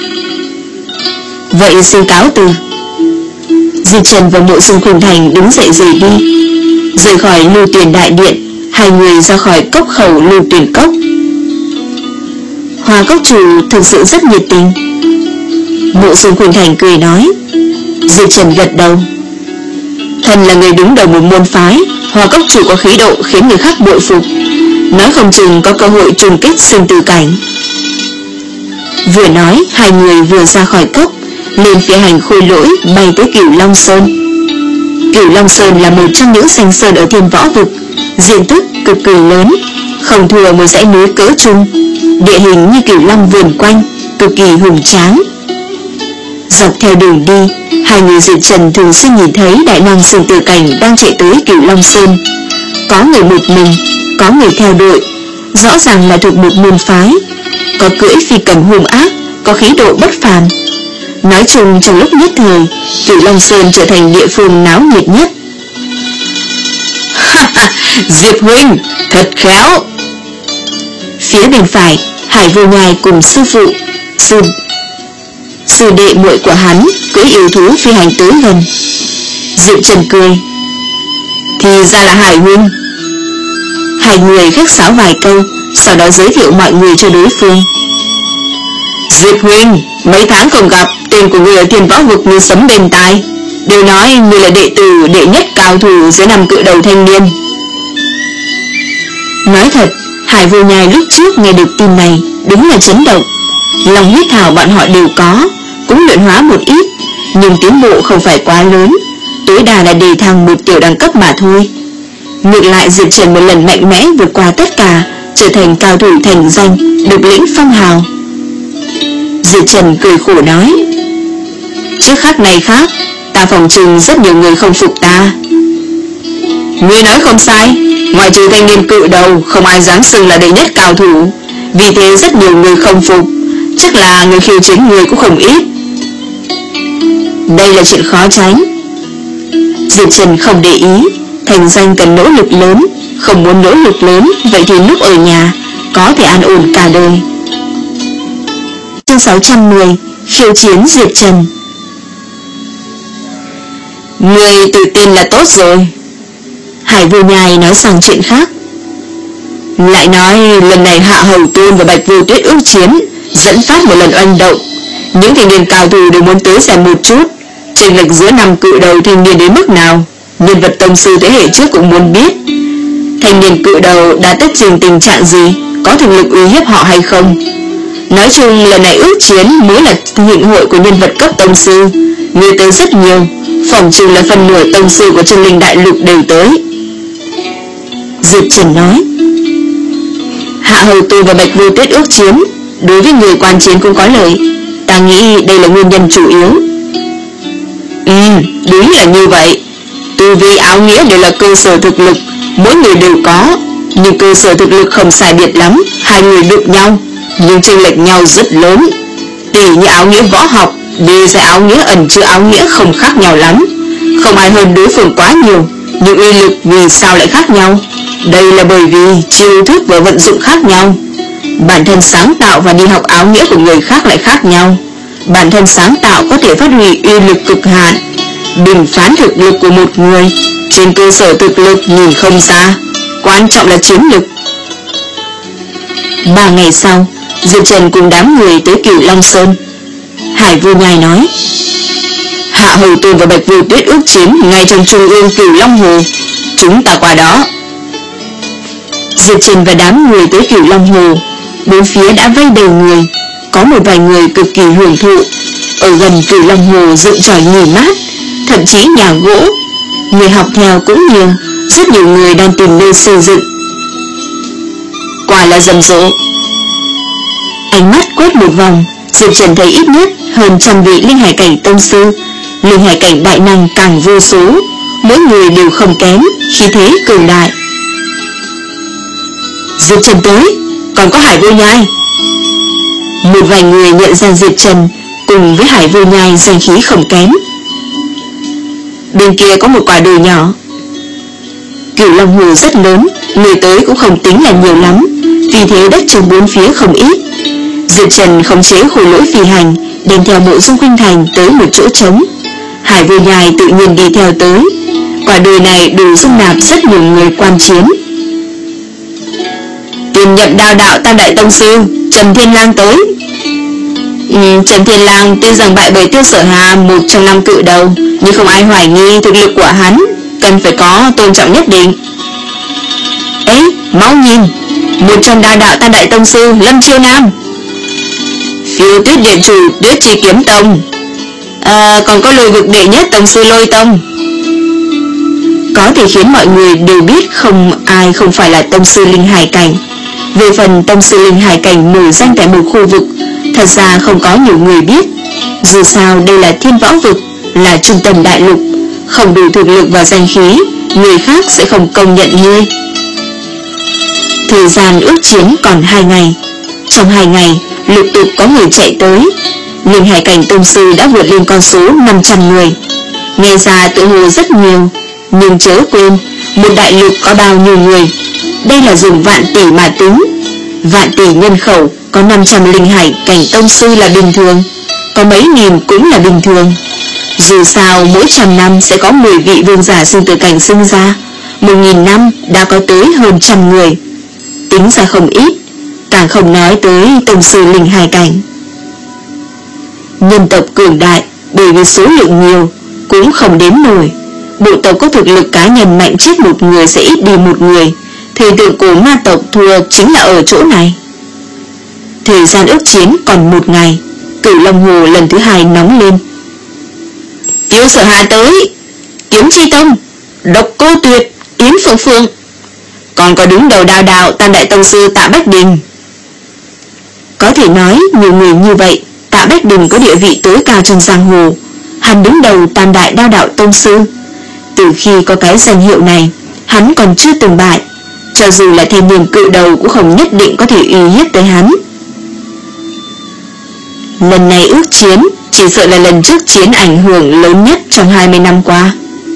Vậy xin cáo từ. Diệp Trần và Mộ Dung Khuynh Thành đứng dậy rời đi. Rời khỏi Lưu Tuyển đại điện, hai người ra khỏi cốc khẩu Lưu Tuyển cốc. Hoa Cốc Chủ thực sự rất nhiệt tình. Mộ Dung Khuynh Thành cười nói. Diệp Trần gật đầu. Thần là người đứng đầu một môn phái, Hoa Cốc Chủ có khí độ khiến người khác bội phục, nói không chừng có cơ hội trùng kích sinh tử cảnh. Vừa nói, hai người vừa ra khỏi cốc, lên phi hành khôi lỗi bay tới Cửu Long Sơn. Cửu Long Sơn là một trong những danh sơn ở Thiên Võ Vực, diện tích cực kỳ lớn, không thua một dãy núi cỡ trung, địa hình như Cửu Long vườn quanh, cực kỳ hùng tráng. Dọc theo đường đi, hai người Diệp Trần thường xuyên nhìn thấy đại năng sinh tử cảnh đang chạy tới Cửu Long Sơn. Có người một mình, có người theo đội, rõ ràng là thuộc một môn phái, có cưỡi phi cầm hung ác, có khí độ bất phàm. Nói chung trong lúc nhất thời, Cửu Long Sơn trở thành địa phương náo nhiệt nhất. Diệp huynh, thật khéo. Phía bên phải, Hải Vô Nhai cùng sư phụ, sư sư đệ muội của hắn cưỡi yêu thú phi hành tới gần. Diệp Trần cười. Thì ra là Hải huynh. Hai người khách sáo vài câu, sau đó giới thiệu mọi người cho đối phương. Diệp huynh, mấy tháng không gặp, tên của người ở Thiên Võ Vực như sấm bên tai, đều nói người là đệ tử đệ nhất cao thủ dưới năm cự đầu thanh niên. Nói thật, Hải Vô Nhai lúc trước nghe được tin này đúng là chấn động. Lòng huyết thảo bọn họ đều có, cũng luyện hóa một ít, nhưng tiến bộ không phải quá lớn, tối đa là đề thăng một tiểu đẳng cấp mà thôi. Ngược lại Diệp Trần một lần mạnh mẽ vượt qua tất cả, trở thành cao thủ thành danh, được lĩnh phong hào. Diệp Trần cười khổ nói. Trước khác này khác, ta phòng trừng rất nhiều người không phục ta. Ngươi nói không sai, ngoại trừ thanh niên cự đầu, không ai dám xưng là đệ nhất cao thủ. Vì thế rất nhiều người không phục, chắc là người khiêu chiến người cũng không ít. Đây là chuyện khó tránh. Diệp Trần không để ý, thành danh cần nỗ lực lớn, không muốn nỗ lực lớn, vậy thì lúc ở nhà có thể an ổn cả đời. Chương sáu trăm mười, khiêu chiến Diệp Trần. Người tự tin là tốt rồi. Hải Vô Nhai nói sang chuyện khác. Lại nói lần này Hạ Hầu Tôn và Bạch Vô Tuyết ước chiến, dẫn phát một lần oanh động. Những thanh niên cao thủ đều muốn tới xem một chút chênh lệch giữa năm cự đầu thanh niên đến mức nào. Nhân vật tông sư thế hệ trước cũng muốn biết thanh niên cự đầu đã tất trình tình trạng gì, có thực lực uy hiếp họ hay không. Nói chung lần này ước chiến mới là thịnh hội của nhân vật cấp tông sư, người tới rất nhiều, phỏng chừng là phần nửa tông sư của Chân Linh Đại Lục đều tới. Diệp Trần nói, Hạ Hầu Tôn và Bạch Vô Tuyết ước chiến, đối với người quan chiến cũng có lợi. Ta nghĩ đây là nguyên nhân chủ yếu. Ừ, đúng là như vậy. Tu vi áo nghĩa đều là cơ sở thực lực, mỗi người đều có, nhưng cơ sở thực lực không sai biệt lắm, hai người đụng nhau, nhưng chênh lệch nhau rất lớn. Tỷ như áo nghĩa võ học, bề dày áo nghĩa ẩn chứa áo nghĩa không khác nhau lắm, không ai hơn đối phương quá nhiều, nhưng uy lực vì sao lại khác nhau? Đây là bởi vì chiêu thức và vận dụng khác nhau. Bản thân sáng tạo và đi học áo nghĩa của người khác lại khác nhau. Bản thân sáng tạo có thể phát huy uy lực cực hạn, bình phán thực lực của một người trên cơ sở thực lực nhìn không ra, quan trọng là chiến lực. Ba ngày sau, Diệp Trần cùng đám người tới Cửu Long Sơn. Hải Vô Nhai nói, Hạ Hầu Tôn và Bạch Vô Tuyết ước chiến ngay trong trung ương Cửu Long Hồ, chúng ta qua đó. Diệp Trần và đám người tới Cửu Long Hồ, bốn phía đã vây đầy người, có một vài người cực kỳ hưởng thụ. Ở gần Cửu Long Hồ dựng tròi nghỉ mát, thậm chí nhà gỗ, người học theo cũng nhiều, rất nhiều người đang tìm nơi xây dựng. Quả là rầm rộ. Ánh mắt quét một vòng, Diệp Trần thấy ít nhất hơn trăm vị linh hải cảnh tông sư, linh hải cảnh đại năng càng vô số, mỗi người đều không kém, khí thế cường đại. Diệp Trần tới, còn có Hải Vô Nhai. Một vài người nhận ra Diệp Trần cùng với Hải Vô Nhai danh khí không kém. Bên kia có một quả đồi nhỏ. Cửu Long Hồ rất lớn, người tới cũng không tính là nhiều lắm, vì thế đất trong bốn phía không ít. Diệp Trần khống chế khối lỗi phi hành, đem theo Mộ Dung Khuynh Thành tới một chỗ trống. Hải Vô Nhai tự nhiên đi theo tới. Quả đồi này đủ dung nạp rất nhiều người quan chiến. Tiền nhậm đao đạo Tam Đại Tông Sư Trần Thiên Lang tới. ừ, Trần Thiên Lang tuy rằng bại bởi Tiêu Sở Hà, một trong năm cự đầu, nhưng không ai hoài nghi thực lực của hắn, cần phải có tôn trọng nhất định. Ấy, mau nhìn, một trong đao đạo Tam Đại Tông Sư Lâm Chiêu Nam, Phiêu Tuyết Điện Chủ Tuyết Chi Kiếm Tông, à, còn có Lôi Vực đệ nhất Tông Sư Lôi Tông. Có thể khiến mọi người đều biết không ai không phải là tông sư linh hải cảnh. Về phần tông sư linh hải cảnh nổi danh tại một khu vực, thật ra không có nhiều người biết. Dù sao đây là Thiên Võ Vực, là trung tâm đại lục, không đủ thực lực và danh khí, người khác sẽ không công nhận ngươi. Thời gian ước chiến còn hai ngày. Trong hai ngày, lục tục có người chạy tới. Linh hải cảnh tông sư đã vượt lên con số năm trăm người. Nghe ra tự hồ rất nhiều, nhưng chớ quên, một đại lục có bao nhiêu người? Đây là dùng vạn tỷ mà tính. Vạn tỷ nhân khẩu, có năm trăm linh hải cảnh tông sư là bình thường, có mấy nghìn cũng là bình thường. Dù sao mỗi trăm năm sẽ có mười vị vương giả sinh tử cảnh sinh ra, một nghìn năm đã có tới hơn trăm người. Tính ra không ít, càng không nói tới tông sư linh hải cảnh. Nhân tộc cường đại, bởi vì số lượng nhiều, cũng không đếm nổi. Bộ tộc có thực lực cá nhân mạnh chết một người sẽ ít đi một người. Thời tượng cổ ma tộc thua chính là ở chỗ này. Thời gian ước chiến còn một ngày. Cửu Long Hồ lần thứ hai nóng lên. Tiêu Sở Hà tới, Kiếm Chi Tông, Độc Cô Tuyệt, Yến Phượng Phượng, còn có đứng đầu đao đạo Tam Đại Tông Sư Tạ Bách Đình. Có thể nói nhiều người như vậy, Tạ Bách Đình có địa vị tối cao trong giang hồ. Hắn đứng đầu Tam Đại Đao Đạo Tông Sư. Từ khi có cái danh hiệu này, hắn còn chưa từng bại, cho dù là thanh niên cự đầu cũng không nhất định có thể uy hiếp tới hắn. Lần này ước chiến chỉ sợ là lần trước chiến ảnh hưởng lớn nhất trong hai mươi năm qua.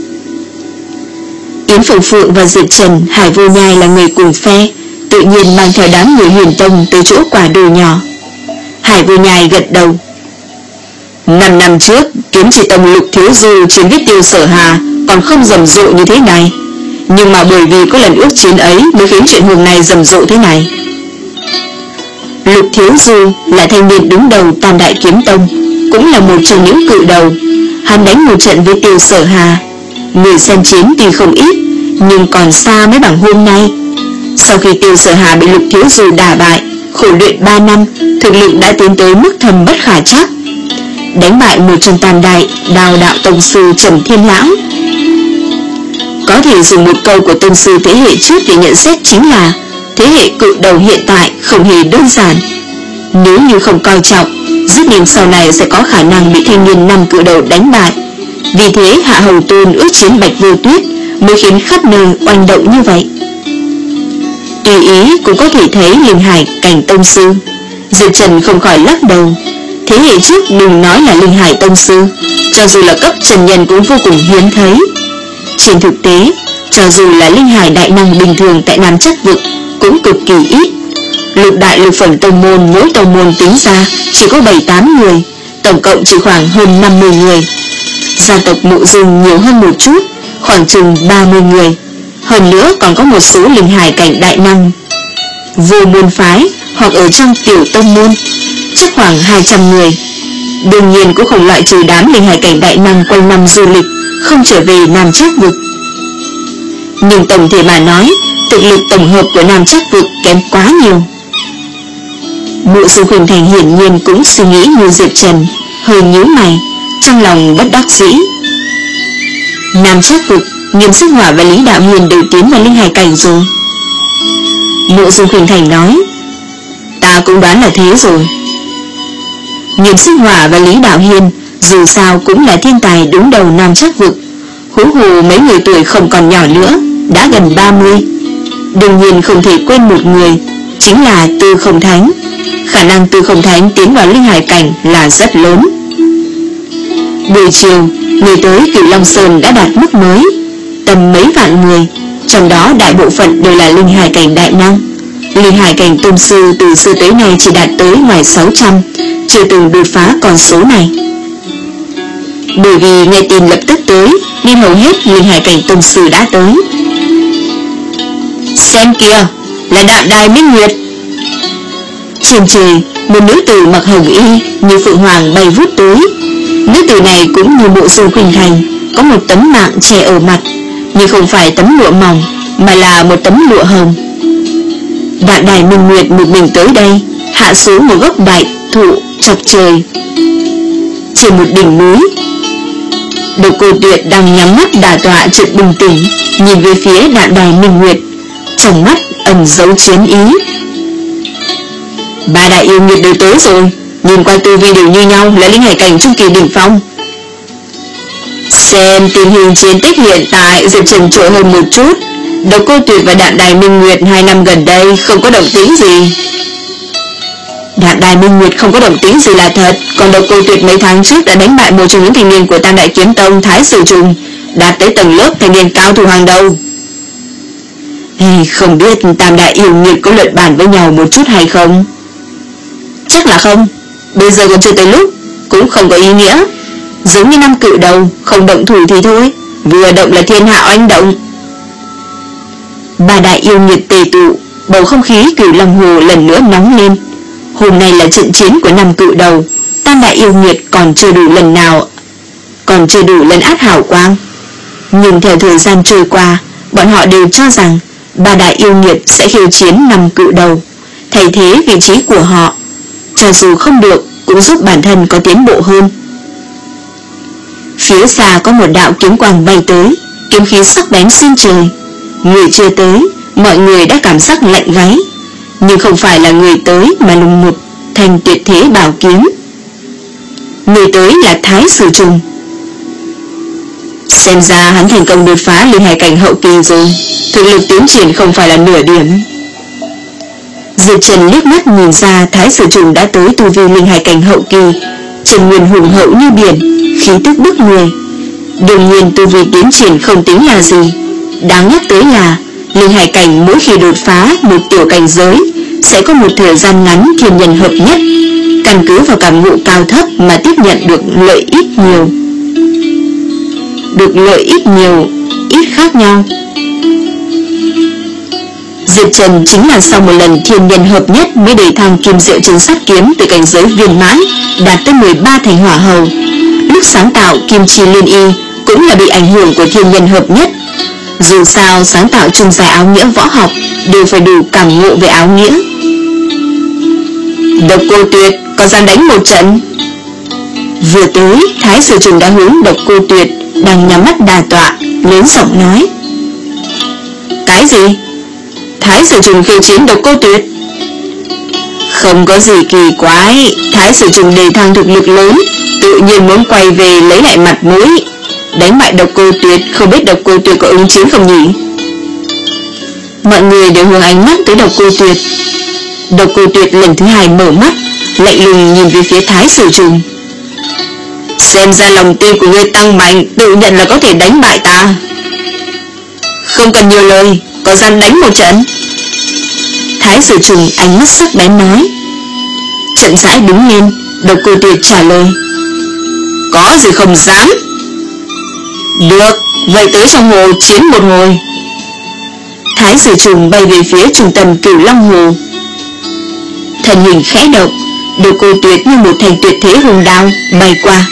Yến Phượng Phượng và Diệp Trần, Hải Vô Nhai là người cùng phe, tự nhiên mang theo đám người Huyền Tông tới chỗ quả đồi nhỏ. Hải Vô Nhai gật đầu. Năm năm trước, Kiếm Chỉ Tông Lục Thiếu Du chiến với Tiêu Sở Hà còn không rầm rộ như thế này, nhưng mà bởi vì có lần ước chiến ấy mới khiến chuyện hôm nay rầm rộ thế này. Lục Thiếu Du là thanh niên đứng đầu Tam Đại Kiếm Tông, cũng là một trong những cự đầu. Hắn đánh một trận với Tiêu Sở Hà, người xem chiến tuy không ít, nhưng còn xa mới bằng hôm nay. Sau khi Tiêu Sở Hà bị Lục Thiếu Du đả bại, khổ luyện ba năm, thực lực đã tiến tới mức thầm bất khả trắc, đánh bại một trong Tam Đại Đao Đạo Tông sư Trầm Thiên Lão. Có thể dùng một câu của tông sư thế hệ trước để nhận xét chính là thế hệ cự đầu hiện tại không hề đơn giản. Nếu như không coi trọng, dứt điểm sau này sẽ có khả năng bị thanh niên năm cự đầu đánh bại. Vì thế Hạ Hầu Tôn ước chiến Bạch Vô Tuyết mới khiến khắp nơi oanh động như vậy. Tùy ý cũng có thể thấy Linh Hải cảnh tông sư. Diệp Trần không khỏi lắc đầu. Thế hệ trước đừng nói là Linh Hải tông sư, cho dù là cấp trần nhân cũng vô cùng hiếm thấy. Trên thực tế, cho dù là Linh Hải đại năng bình thường tại Nam Chắc Vực cũng cực kỳ ít. Lục đại lục phẩm tông môn mỗi tông môn tính ra chỉ có bảy tám người, tổng cộng chỉ khoảng hơn năm mươi người. Gia tộc Mộ Dung nhiều hơn một chút, khoảng chừng ba mươi người. Hơn nữa còn có một số Linh Hải cảnh đại năng vô môn phái hoặc ở trong tiểu tông môn, chắc khoảng hai trăm người. Đương nhiên cũng không loại trừ đám Linh Hải cảnh đại năng quanh năm du lịch không trở về Nam Trác Vực. Nhưng tổng thể mà nói, thực lực tổng hợp của Nam Trác Vực kém quá nhiều. Mộ Dung Khuynh Thành hiển nhiên cũng suy nghĩ như Diệp Trần, hơi nhíu mày, trong lòng bất đắc dĩ. Nam Trác Vực, Nghiêm Sức Hỏa và Lý Đạo Hiền đều tiến vào Linh Hải cảnh rồi. Mộ Dung Khuynh Thành nói, ta cũng đoán là thế rồi. Nghiêm Sức Hỏa và Lý Đạo Hiền dù sao cũng là thiên tài đứng đầu Nam Trác Vực, hú hù mấy người tuổi không còn nhỏ nữa, đã gần ba mươi. Đương nhiên không thể quên một người, chính là Tư Không Thánh. Khả năng Tư Không Thánh tiến vào Linh Hải cảnh là rất lớn. Buổi chiều, người tới Cửu Long Sơn đã đạt mức mới, tầm mấy vạn người, trong đó đại bộ phận đều là Linh Hải cảnh đại năng. Linh Hải cảnh tôn sư từ xưa tới nay chỉ đạt tới ngoài sáu trăm, chưa từng đột phá con số này. Bởi vì nghe tin lập tức tới, nên hầu hết Linh Hải cảnh tôn sư đã tới. Xem kìa, là Đạm Đài Minh Nguyệt. Trên trời, một nữ tử mặc hồng y như phượng hoàng bay vút tới. Nữ tử này cũng như Mộ Dung Khuynh Thành, có một tấm mạng che ở mặt, nhưng không phải tấm lụa mỏng, mà là một tấm lụa hồng. Đạm Đài Minh Nguyệt một mình tới đây, hạ xuống một gốc đại thụ chọc trời. Trên một đỉnh núi, Độc Cô Tuyệt đang nhắm mắt đả tọa chợt bừng tỉnh, nhìn về phía Đạm Đài Minh Nguyệt, trong mắt ẩn giấu chiến ý. Ba đại yêu nghiệt đều tới rồi, nhìn qua tu vi đều như nhau, là Linh Hải cảnh trung kỳ đỉnh phong. Xem tình hình chiến tích hiện tại, Diệp Trần trội hơn một chút. Độc Cô Tuyệt và Đạm Đài Minh Nguyệt hai năm gần đây không có động tĩnh gì. Đạm Đài Minh Nguyệt không có động tĩnh gì là thật, còn Độc Cô Tuyệt mấy tháng trước đã đánh bại một trong những thanh niên của Tam Đại Kiếm Tông Thái Sử Trùng, đạt tới tầng lớp thanh niên cao thủ hàng đầu. Hey, không biết Tam Đại yêu nghiệt có luận bàn với nhau một chút hay không? Chắc là không, bây giờ còn chưa tới lúc, cũng không có ý nghĩa. Giống như năm cự đầu, không động thủ thì thôi, vừa động là thiên hạ oanh động. Ba đại yêu nghiệt tề tụ, bầu không khí Cửu Long Hồ lần nữa nóng lên. Hôm nay là trận chiến của năm cự đầu, Tam đại yêu nghiệt còn chưa đủ lần nào, còn chưa đủ lần át hào quang. Nhưng theo thời gian trôi qua, bọn họ đều cho rằng ba đại yêu nghiệt sẽ khiêu chiến năm cự đầu, thay thế vị trí của họ. Cho dù không được, cũng giúp bản thân có tiến bộ hơn. Phía xa có một đạo kiếm quang bay tới, kiếm khí sắc bén xuyên trời. Người chưa tới, mọi người đã cảm giác lạnh gáy. Nhưng không phải là người tới, mà là một thanh tuyệt thế bảo kiếm. Người tới là Thái Sử Trùng. Xem ra hắn thành công đột phá linh hải cảnh hậu kỳ rồi, thực lực tiến triển không phải là nửa điểm. Diệp Trần liếc mắt nhìn ra Thái Sử Trùng đã tới tu vi linh hải cảnh hậu kỳ, chân nguyên hùng hậu như biển, khí tức bức người. Đương nhiên tu vi tiến triển không tính là gì, đáng nhắc tới là linh hải cảnh mỗi khi đột phá một tiểu cảnh giới sẽ có một thời gian ngắn thiên nhân hợp nhất, căn cứ vào cảm ngộ cao thấp mà tiếp nhận được lợi ích nhiều. Được lợi ích nhiều, ít khác nhau. Diệp Trần chính là sau một lần thiên nhân hợp nhất mới đẩy thăng Kim Diệu Trấn Sát Kiếm từ cảnh giới viên mãn đạt tới mười ba thành hỏa hầu. Lúc sáng tạo Kim Chi Liên Y cũng là bị ảnh hưởng của thiên nhân hợp nhất. Dù sao sáng tạo trung dài áo nghĩa võ học đều phải đủ cảm ngộ về áo nghĩa. Độc Cô Tuyệt có dám đánh một trận? Vừa tới, Thái Sử Trùng đã hướng Độc Cô Tuyệt đang nhắm mắt đà tọa, lớn giọng nói. Cái gì? Thái Sử Trùng khiêu chiến Độc Cô Tuyệt? Không có gì kỳ quái, Thái Sử Trùng đề thăng thực lực lớn, tự nhiên muốn quay về lấy lại mặt mũi. Đánh bại Độc Cô Tuyệt, không biết Độc Cô Tuyệt có ứng chiến không nhỉ? Mọi người đều hướng ánh mắt tới Độc Cô Tuyệt. Độc Cô Tuyệt lần thứ hai mở mắt, lạnh lùng nhìn về phía Thái Sử Trùng. Xem ra lòng tin của ngươi tăng mạnh, tự nhận là có thể đánh bại ta. Không cần nhiều lời, có dám đánh một trận? Thái Sử Trùng ánh mắt sắc bén nói. Chậm rãi đứng lên, Độc Cô Tuyệt trả lời. Có gì không dám? Được, vậy tới trong hồ chiến một hồi. Thái Sử Trùng bay về phía trung tâm Cửu Long Hồ. Thân hình khẽ động, Độc Cô Tuyệt như một thành tuyệt thế hùng đao bay qua.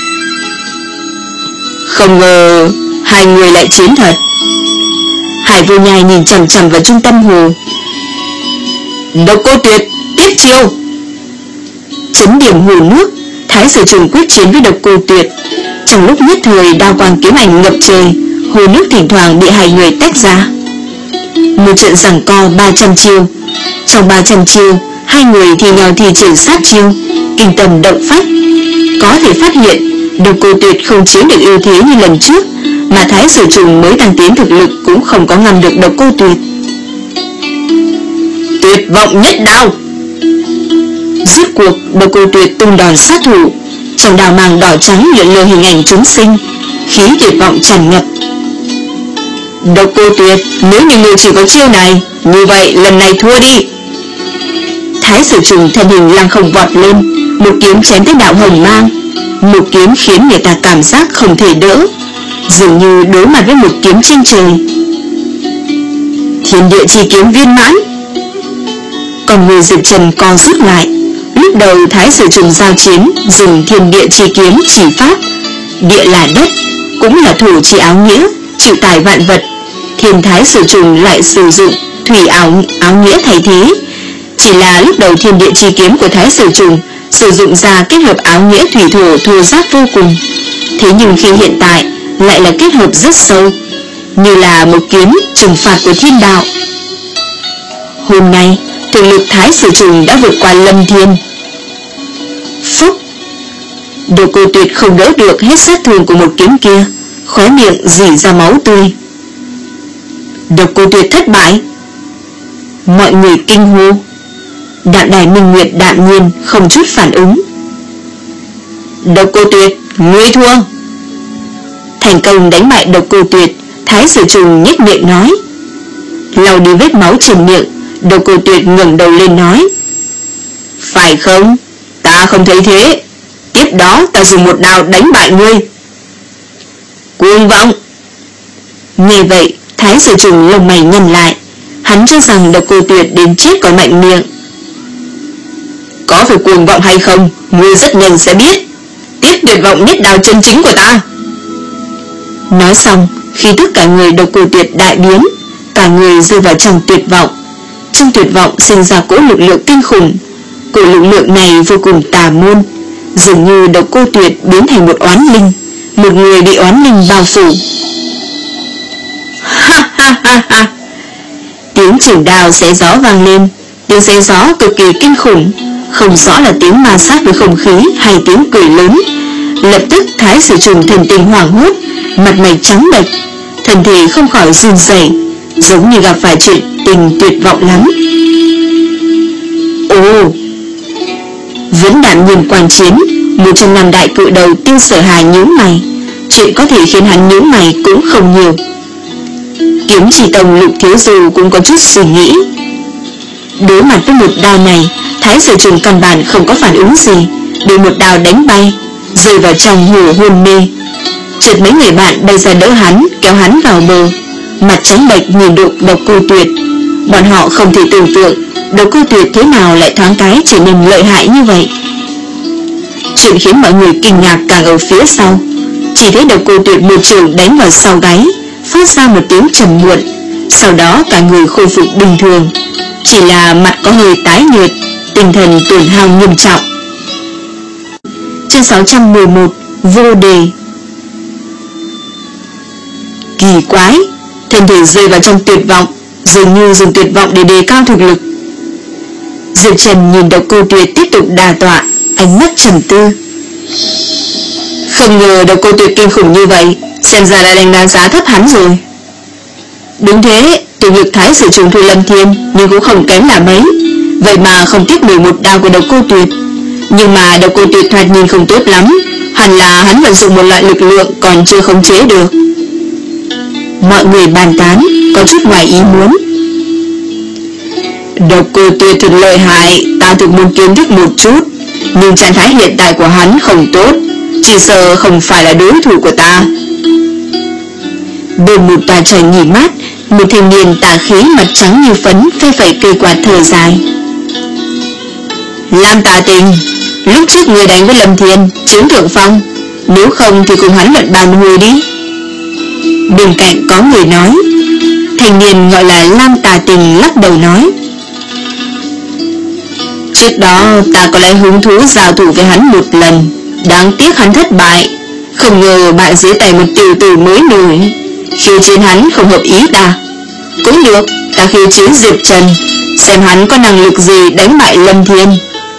Không ngờ hai người lại chiến thật. Hải Vô Nhai nhìn chằm chằm vào trung tâm hồ. Độc Cô Tuyệt, tiếp chiêu. Chấn điểm hồ nước, Thái Sử Trùng quyết chiến với Độc Cô Tuyệt. Trong lúc nhất thời đao quang kiếm ảnh ngập trời, hồ nước thỉnh thoảng bị hai người tách ra. Một trận giằng co ba trăm chiêu. Trong ba trăm chiêu, hai người thì nhau thì triển sát chiêu, kinh tâm động phách. Có thể phát hiện Độc Cô Tuyệt không chiếm được ưu thế như lần trước, mà Thái Sử Trùng mới tăng tiến thực lực cũng không có ngăn được Độc Cô Tuyệt. Tuyệt vọng nhất đao. Rốt cuộc Độc Cô Tuyệt tung đòn sát thủ, trong đào màng đỏ trắng lượn lờ hình ảnh chúng sinh, khí tuyệt vọng tràn ngập. Độc Cô Tuyệt, nếu như người chỉ có chiêu này, như vậy lần này thua đi. Thái Sử Trùng thân hình lăng không vọt lên, một kiếm chém tới đạo hồng mang. Một kiếm khiến người ta cảm giác không thể đỡ, dường như đối mặt với một kiếm trên trời. Thiên địa chi kiếm viên mãn. Còn người Diệp Trần co rút lại. Lúc đầu Thái Sử Trùng giao chiến dùng thiên địa chi kiếm chỉ pháp. Địa là đất, cũng là thổ chi áo nghĩa, chịu tải vạn vật. Thiên Thái Sử Trùng lại sử dụng thủy áo, áo nghĩa thay thế. Chỉ là lúc đầu thiên địa chi kiếm của Thái Sử Trùng sử dụng ra kết hợp áo nghĩa thủy thổ thô giáp vô cùng. Thế nhưng khi hiện tại lại là kết hợp rất sâu, như là một kiếm trừng phạt của thiên đạo. Hôm nay thực lực Thái Sử Trùng đã vượt qua Lâm Thiên. Phúc! Độc Cô Tuyệt không đỡ được hết sát thương của một kiếm kia, khóe miệng rỉ ra máu tươi. Độc Cô Tuyệt thất bại. Mọi người kinh hô. Đạm Đài Minh Nguyệt đạm nhiên không chút phản ứng. Độc Cô Tuyệt, ngươi thua. Thành công đánh bại Độc Cô Tuyệt, Thái Sử Trùng nhếch miệng nói. Lau đi vết máu trên miệng, Độc Cô Tuyệt ngẩng đầu lên nói. Phải không? Ta không thấy thế. Tiếp đó ta dùng một đao đánh bại ngươi. Cuồng vọng. Nghe vậy, Thái Sử Trùng lông mày nhăn lại. Hắn cho rằng Độc Cô Tuyệt đến chết còn mạnh miệng. Có phải cuồng vọng hay không, ngươi rất nhanh sẽ biết. Tiếp tuyệt vọng nhất đao chân chính của ta. Nói xong, khi tất cả người Độc Cô Tuyệt đại biến, cả người rơi vào trong tuyệt vọng. Trong tuyệt vọng sinh ra cỗ lực lượng kinh khủng. Cỗ lực lượng này vô cùng tà môn, dường như Độc Cô Tuyệt biến thành một oán linh, một người bị oán linh bao phủ. Ha ha ha ha. Tiếng chưởng đao xé gió vang lên, tiếng xé gió cực kỳ kinh khủng, không rõ là tiếng ma sát với không khí hay tiếng cười lớn. Lập tức Thái Sử Trùng thần tình hoảng hốt, mặt mày trắng bệch, thân thể không khỏi run rẩy, giống như gặp phải chuyện tình tuyệt vọng lắm. Ồ, vẫn đảm nhiệm quan chiến, một trong năm đại cự đầu Tiêu Sở Hà nhíu mày. Chuyện có thể khiến hắn nhíu mày cũng không nhiều. Kiếm Chỉ Tông Lục Thiếu Du cũng có chút suy nghĩ. Đối mặt với một đao này, Thái Sở Trùng căn bản không có phản ứng gì, bị một đao đánh bay, rơi vào trong hồ hôn mê. Chợt mấy người bạn bay ra đỡ hắn, kéo hắn vào bờ, mặt trắng bệch nhìn Độc Độc Cô Tuyệt. Bọn họ không thể tưởng tượng Độc Cô Tuyệt thế nào lại thoáng cái trở nên lợi hại như vậy. Chuyện khiến mọi người kinh ngạc càng ở phía sau. Chỉ thấy Độc Cô Tuyệt một trường đánh vào sau gáy, phát ra một tiếng trầm muộn, sau đó cả người khôi phục bình thường, chỉ là mặt có hơi tái nhợt, tinh thần tổn hao nghiêm trọng. Chương sáu trăm mười một, vô đề. Kỳ quái, thân thể rơi vào trong tuyệt vọng, dường như dùng tuyệt vọng để đề cao thực lực. Diệp Trần nhìn Độc Cô Tuyệt tiếp tục đà tọa, ánh mắt trầm tư. Không ngờ Độc Cô Tuyệt kinh khủng như vậy, xem ra đã đánh giá thấp hắn rồi. Đúng thế, thực lực Thái Sử Trùng Thu Lâm Thiên nhưng cũng không kém là mấy, vậy mà không tiếc mười một đao của Độc Cô Tuyệt. Nhưng mà Độc Cô Tuyệt thoạt nhìn không tốt lắm, hẳn là hắn vận dụng một loại lực lượng còn chưa khống chế được. Mọi người bàn tán, có chút ngoài ý muốn. Độc Cô Tuyệt thật lợi hại, ta thực muốn kiến thức một chút, nhưng trạng thái hiện tại của hắn không tốt, chỉ sợ không phải là đối thủ của ta. Bên một tòa trời nghỉ mát, một thanh niên tà khí mặt trắng như phấn phe phẩy cây quạt thở dài. Lam Tà Tình, lúc trước người đánh với Lâm Thiên chiếm thượng phong, nếu không thì cùng hắn luận bàn hồi đi. Bên cạnh có người nói. Thanh niên gọi là Lam Tà Tình lắc đầu nói, trước đó ta có lẽ hứng thú giao thủ với hắn một lần, đáng tiếc hắn thất bại, không ngờ bại dưới tay một tiểu tử mới nổi. Khiêu chiến hắn không hợp ý ta. Cũng được, ta khiêu chiến Diệp Trần, xem hắn có năng lực gì đánh bại Lâm Thiên.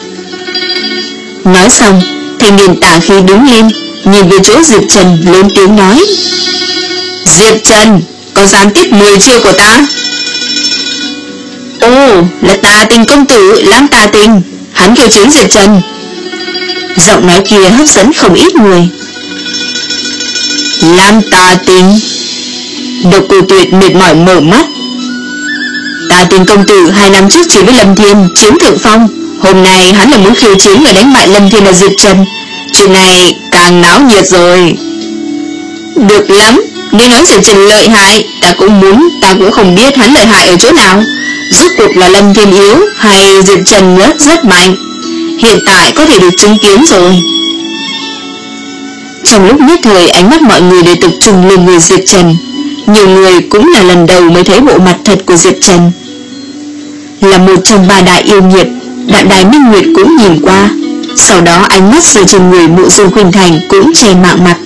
Nói xong, thanh niên tà khí đứng lên, nhìn về chỗ Diệp Trần lớn tiếng nói, Diệp Trần, có dám tiếp mười chiêu của ta? Ồ, là Tà Tình công tử Lam Tà Tình, hắn khiêu chiến Diệp Trần. Giọng nói kia hấp dẫn không ít người. Lam Tà Tình. Độc Cô Tuyệt mệt mỏi mở mắt. Tà Tình công tử hai năm trước chiến với Lâm Thiên chiếm thượng phong, hôm nay hắn là muốn khiêu chiến người đánh bại Lâm Thiên là Diệp Trần. Chuyện này càng náo nhiệt rồi. Được lắm, nếu nói Diệp Trần lợi hại, ta cũng muốn, ta cũng không biết hắn lợi hại ở chỗ nào. Rốt cuộc là Lâm Thiên yếu hay Diệp Trần rất rất mạnh, hiện tại có thể được chứng kiến rồi. Trong lúc nhất thời ánh mắt mọi người đều tập trung lên người Diệp Trần. Nhiều người cũng là lần đầu mới thấy bộ mặt thật của Diệp Trần. Là một trong ba đại yêu nghiệt, Đạm Đài Minh Nguyệt cũng nhìn qua, sau đó ánh mắt rơi trên người Mộ Dung Khuynh Thành cũng che mạng mặt.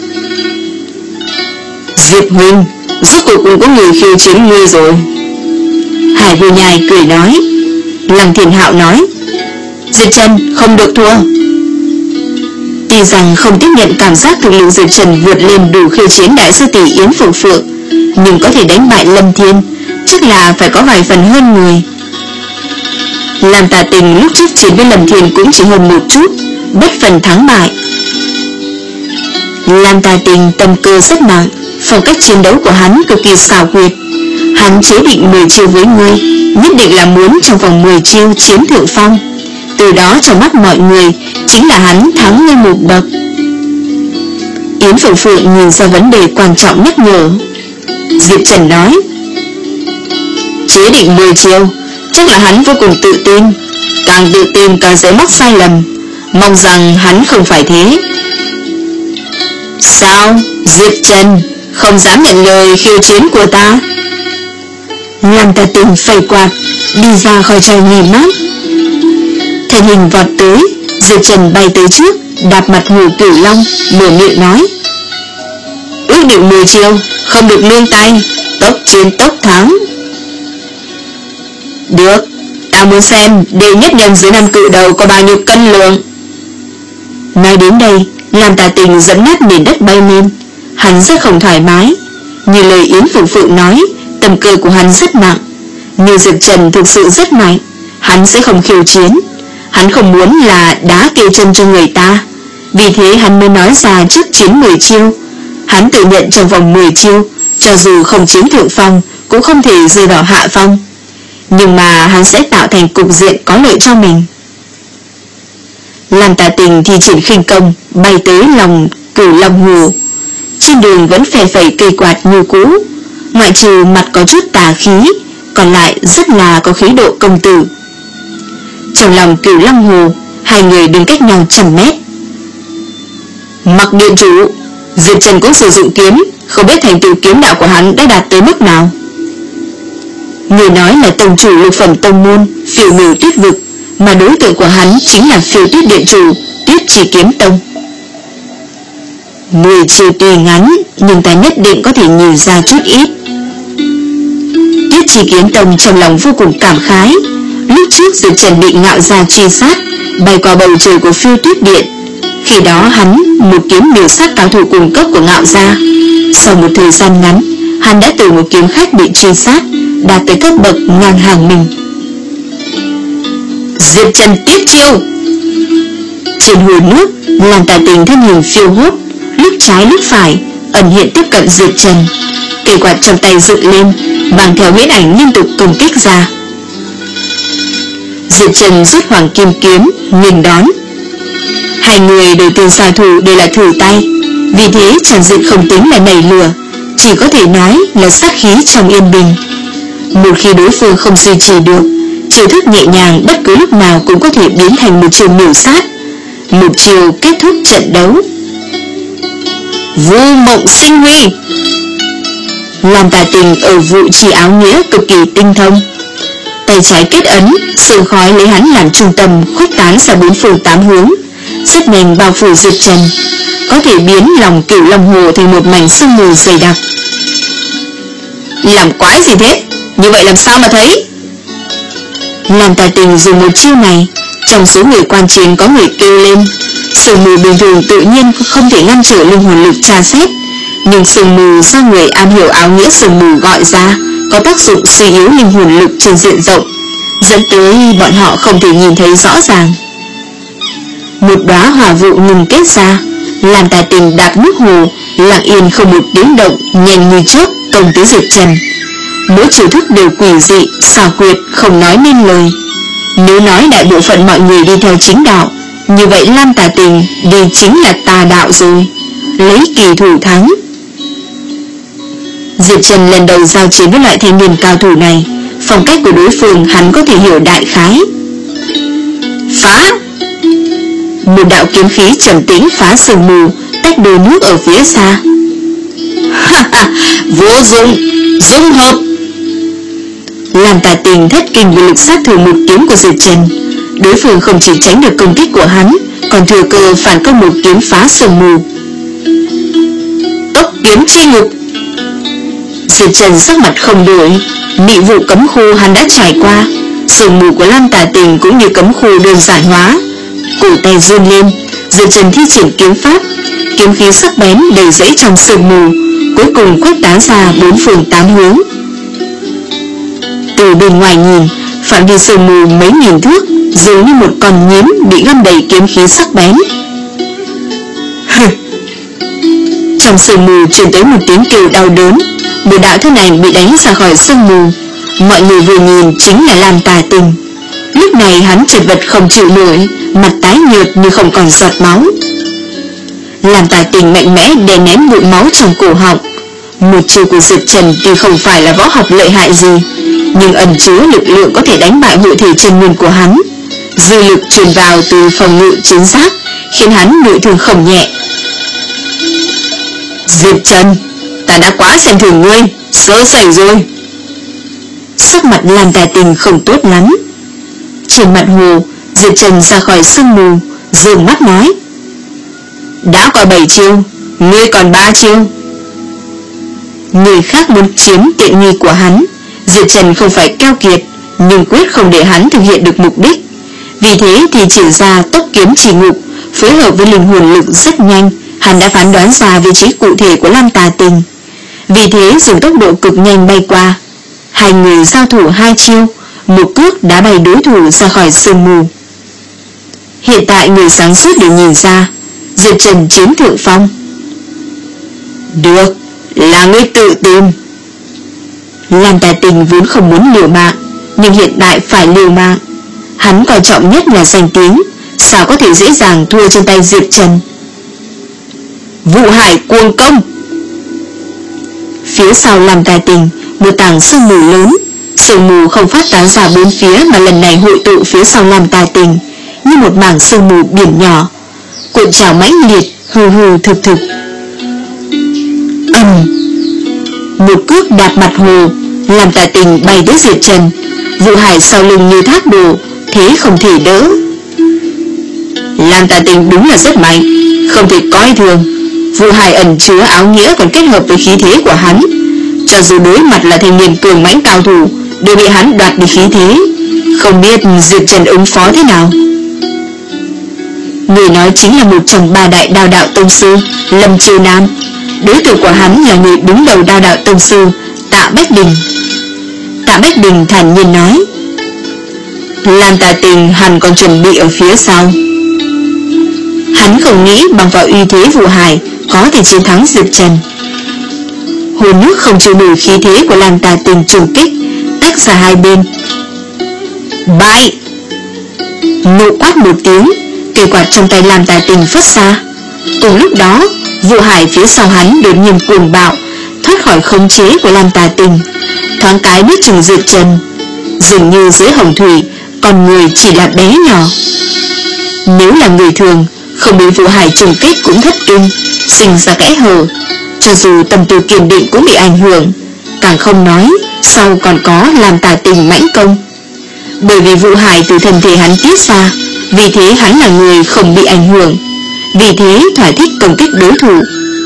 Diệp huynh, rốt cuộc cũng có người khiêu chiến ngươi rồi. Hải Vô Nhai cười nói. Lăng Thiền Hạo nói, Diệp Trần không được thua. Tuy rằng không tiếp nhận cảm giác thực lực Diệp Trần vượt lên đủ khiêu chiến đại sư tỷ Yến Phượng Phượng, nhưng có thể đánh bại Lâm Thiên chắc là phải có vài phần hơn người. Lam Tà Tình lúc trước chiến với Lâm Thiên cũng chỉ hơn một chút, bất phần thắng bại. Lam Tà Tình tâm cơ rất nặng, phong cách chiến đấu của hắn cực kỳ xảo quyệt. Hắn chế định mười chiêu với ngươi, nhất định là muốn trong vòng mười chiêu chiếm thượng phong. Từ đó trong mắt mọi người chính là hắn thắng ngươi một bậc. Yến Phượng Phượng nhìn ra vấn đề quan trọng nhắc nhở. Diệp Trần nói, chế định mười chiêu, chắc là hắn vô cùng tự tin, càng tự tin càng dễ mắc sai lầm, mong rằng hắn không phải thế. Sao, Diệp Trần không dám nhận lời khiêu chiến của ta? Lam Tà Tình phẩy quạt đi ra khỏi tròi nghỉ mát. Thân hình vọt tới, Diệp Trần bay tới trước, đạp mặt hồ Cửu Long, mở miệng nói, ước định mười chiêu, không được nương tay, tốc chiến tốc thắng. Được, ta muốn xem đệ nhất nhân dưới năm cự đầu có bao nhiêu cân lượng. Nói đến đây, Lam Tà Tình dẫn nát nền đất bay lên, hắn rất không thoải mái. Như lời Yến Phụng Phụng nói, tâm cơ của hắn rất nặng. Như Diệp Trần thực sự rất mạnh, hắn sẽ không khiêu chiến. Hắn không muốn là đá kê chân cho người ta, vì thế hắn mới nói ra trước chiến mười chiêu. Hắn tự nhận trong vòng mười chiêu, cho dù không chiếm thượng phong cũng không thể rơi vào hạ phong, nhưng mà hắn sẽ tạo thành cục diện có lợi cho mình. Lam Tà Tình thì triển khinh công bay tới lòng Cửu Long Hồ. Trên đường vẫn phè phẩy cây quạt như cũ, ngoại trừ mặt có chút tà khí, còn lại rất là có khí độ công tử. Trong lòng Cửu Long Hồ, hai người đứng cách nhau trăm mét. Mặc điện chủ, Diệp Trần cũng sử dụng kiếm, không biết thành tựu kiếm đạo của hắn đã đạt tới mức nào. Người nói là tông chủ lục phẩm tông môn Phiêu Miểu Tuyết Vực, mà đối tượng của hắn chính là Phiêu Tuyết điện chủ Tuyết Chỉ Kiếm Tông. Mười chiêu tuy ngắn, nhưng ta nhất định có thể nhìn ra chút ít. Tuyết Chỉ Kiếm Tông trong lòng vô cùng cảm khái. Lúc trước Diệp Trần bị Ngạo Gia truy sát, bay qua bầu trời của Phiêu Tuyết Điện. Khi đó hắn một kiếm miểu sát cao thủ cùng cấp của Ngạo Gia. Sau một thời gian ngắn, hắn đã từ một kiếm khách bị truy sát đạt tới cấp bậc ngang hàng mình. Diệp Trần tiếp chiêu. Trên hồ nước, Lam Tà Tình thân hình phiêu hốt, lúc trái lúc phải ẩn hiện tiếp cận Diệp Trần. Cây quạt trong tay dựng lên, mang theo huyễn ảnh liên tục công kích ra. Diệp Trần rút hoàng kim kiếm nghênh đón. Hai người đầu tiên xạ thủ đều là thử tay, vì thế Trần Dịch không tính là nảy lửa, chỉ có thể nói là sát khí trong yên bình. Một khi đối phương không duy trì được, chiêu thức nhẹ nhàng bất cứ lúc nào cũng có thể biến thành một chiêu miểu sát, một chiêu kết thúc trận đấu. Vu Mộng Sinh Huy. Lam Tà Tình ở vụ trì áo nghĩa cực kỳ tinh thông. Tay trái kết ấn, sương khói lấy hắn làm trung tâm khuếch tán ra bốn phương tám hướng, rất nhanh bao phủ Diệp Trần, có thể biến lòng Cửu Long Hồ thành một mảnh sương mù dày đặc. Làm quái gì thế? Như vậy làm sao mà thấy? Lam Tà Tình dùng một chiêu này, trong số người quan chiến có người kêu lên. Sương mù bình thường tự nhiên không thể ngăn trở linh hồn lực tra xét, nhưng sương mù do người am hiểu áo nghĩa sương mù gọi ra có tác dụng suy yếu linh hồn lực trên diện rộng, dẫn tới bọn họ không thể nhìn thấy rõ ràng. Một đóa hỏa vụ ngừng kết ra, Lam Tà Tình đạp nước hồ, lặng yên không một tiếng động, nhanh như chớp công tới Diệp Trần. Mỗi chiêu thức đều quỷ dị, xảo quyệt, không nói nên lời. Nếu nói đại bộ phận mọi người đi theo chính đạo, như vậy Lam Tà Tình đi chính là tà đạo rồi, lấy kỳ thủ thắng. Diệp Trần lần đầu giao chiến với loại thanh niên cao thủ này, phong cách của đối phương hắn có thể hiểu đại khái. Phá! Một đạo kiếm khí trầm tĩnh phá sương mù, tách đôi nước ở phía xa. Ha ha, vô dụng, dung hợp. Lam Tà Tình thất kinh vì lực sát thương một kiếm của Diệp Trần. Đối phương không chỉ tránh được công kích của hắn, còn thừa cơ phản công một kiếm phá sương mù. Tốc kiếm chi ngục. Diệp Trần sắc mặt không đổi, bị vụ cấm khu hắn đã trải qua, sương mù của Lam Tà Tình cũng như cấm khu đơn giản hóa. Cổ tay run lên, Diệp Trần thi triển kiếm pháp, kiếm khí sắc bén đầy rẫy trong sương mù, cuối cùng khuếch tán ra bốn phương tám hướng. Từ bên ngoài nhìn, phạm vi sương mù mấy nghìn thước, dường như một con nhím bị găm đầy kiếm khí sắc bén. Trong sương mù truyền tới một tiếng kêu đau đớn, một đạo thân ảnh bị đánh ra khỏi sương mù. Mọi người vừa nhìn chính là Lam Tà Tình. Lúc này hắn chật vật không chịu nổi, mặt tái nhợt như không còn giọt máu. Lam Tà Tình mạnh mẽ đè nén bụi máu trong cổ họng. Một chiêu của Diệp Trần tuy không phải là võ học lợi hại gì, nhưng ẩn chứa lực lượng có thể đánh bại hộ thể chân nguyên của hắn. Dư lực truyền vào từ phòng ngự chiến giáp, khiến hắn bị thương không nhẹ. Diệp Trần, ta đã quá xem thường ngươi, sơ sẩy rồi. Sắc mặt Lam Tà Tình không tốt lắm. Trên mặt hồ, Diệp Trần ra khỏi sương mù, dường mắt nói: đã qua bảy chiêu, ngươi còn ba chiêu. Người khác muốn chiếm tiện nghi của hắn, Diệp Trần không phải keo kiệt, nhưng quyết không để hắn thực hiện được mục đích. Vì thế thì triển ra tốc kiếm chỉ ngục, phối hợp với linh hồn lực rất nhanh, Hắn đã phán đoán ra vị trí cụ thể của Lam Tà Tình, vì thế dùng tốc độ cực nhanh bay qua. Hai người giao thủ hai chiêu, một cước đã bay đối thủ ra khỏi sương mù. Hiện tại người sáng suốt để nhìn ra, Diệp Trần chiếm thượng phong. Được, là ngươi tự tìm. Lam Tà Tình vốn không muốn liều mạng, nhưng hiện tại phải liều mạng. Hắn coi trọng nhất là danh tiếng, sao có thể dễ dàng thua trên tay Diệp Trần. Vụ Hải cuồng công. Phía sau Lam Tà Tình, một tảng sương mù lớn. Sương mù không phát tán ra bốn phía, mà lần này hội tụ phía sau Lam Tà Tình như một mảng sương mù biển nhỏ, cuộn trào mãnh liệt, hừ hừ thực thực. Ầm, một cước đạp mặt hồ, Lam Tà Tình bay tới Diệp Trần. Vụ Hải sau lưng như thác đổ, thế không thể đỡ. Lam Tà Tình đúng là rất mạnh, không thể coi thường. Vụ Hải ẩn chứa áo nghĩa còn kết hợp với khí thế của hắn, cho dù đối mặt là thanh niên cường mãnh cao thủ, đều bị hắn đoạt đi khí thế. Không biết Diệp Trần ứng phó thế nào. Người nói chính là một trong ba đại đao đạo tông sư, Lâm Chiêu Nam. Đối tượng của hắn là người đứng đầu đao đạo tông sư, Tạ Bách Đình. Tạ Bách Đình thản nhiên nói, Lam Tà Tình hẳn còn chuẩn bị ở phía sau. Hắn không nghĩ bằng vào uy thế Vụ Hải có thể chiến thắng Diệp Trần. Hồ nước không chịu nổi khí thế của Lam Tà Tình trùng kích, tách ra hai bên. Bại! Nộ quát một tiếng, cây quạt trong tay Lam Tà Tình phất ra. Cùng lúc đó, Vụ Hải phía sau hắn đột nhiên cuồng bạo, thoát khỏi khống chế của Lam Tà Tình, thoáng cái biết chừng Diệp Trần. Dường như dưới hồng thủy, con người chỉ là bé nhỏ. Nếu là người thường, không bị Vụ Hải trùng kích cũng thất kinh, sinh ra kẽ hở, cho dù tâm tư kiên định cũng bị ảnh hưởng. Càng không nói sau còn có Lam Tà Tình mãnh công. Bởi vì Vụ Hải từ thân thể hắn tiết ra, vì thế hắn là người không bị ảnh hưởng, vì thế thỏa thích công kích đối thủ.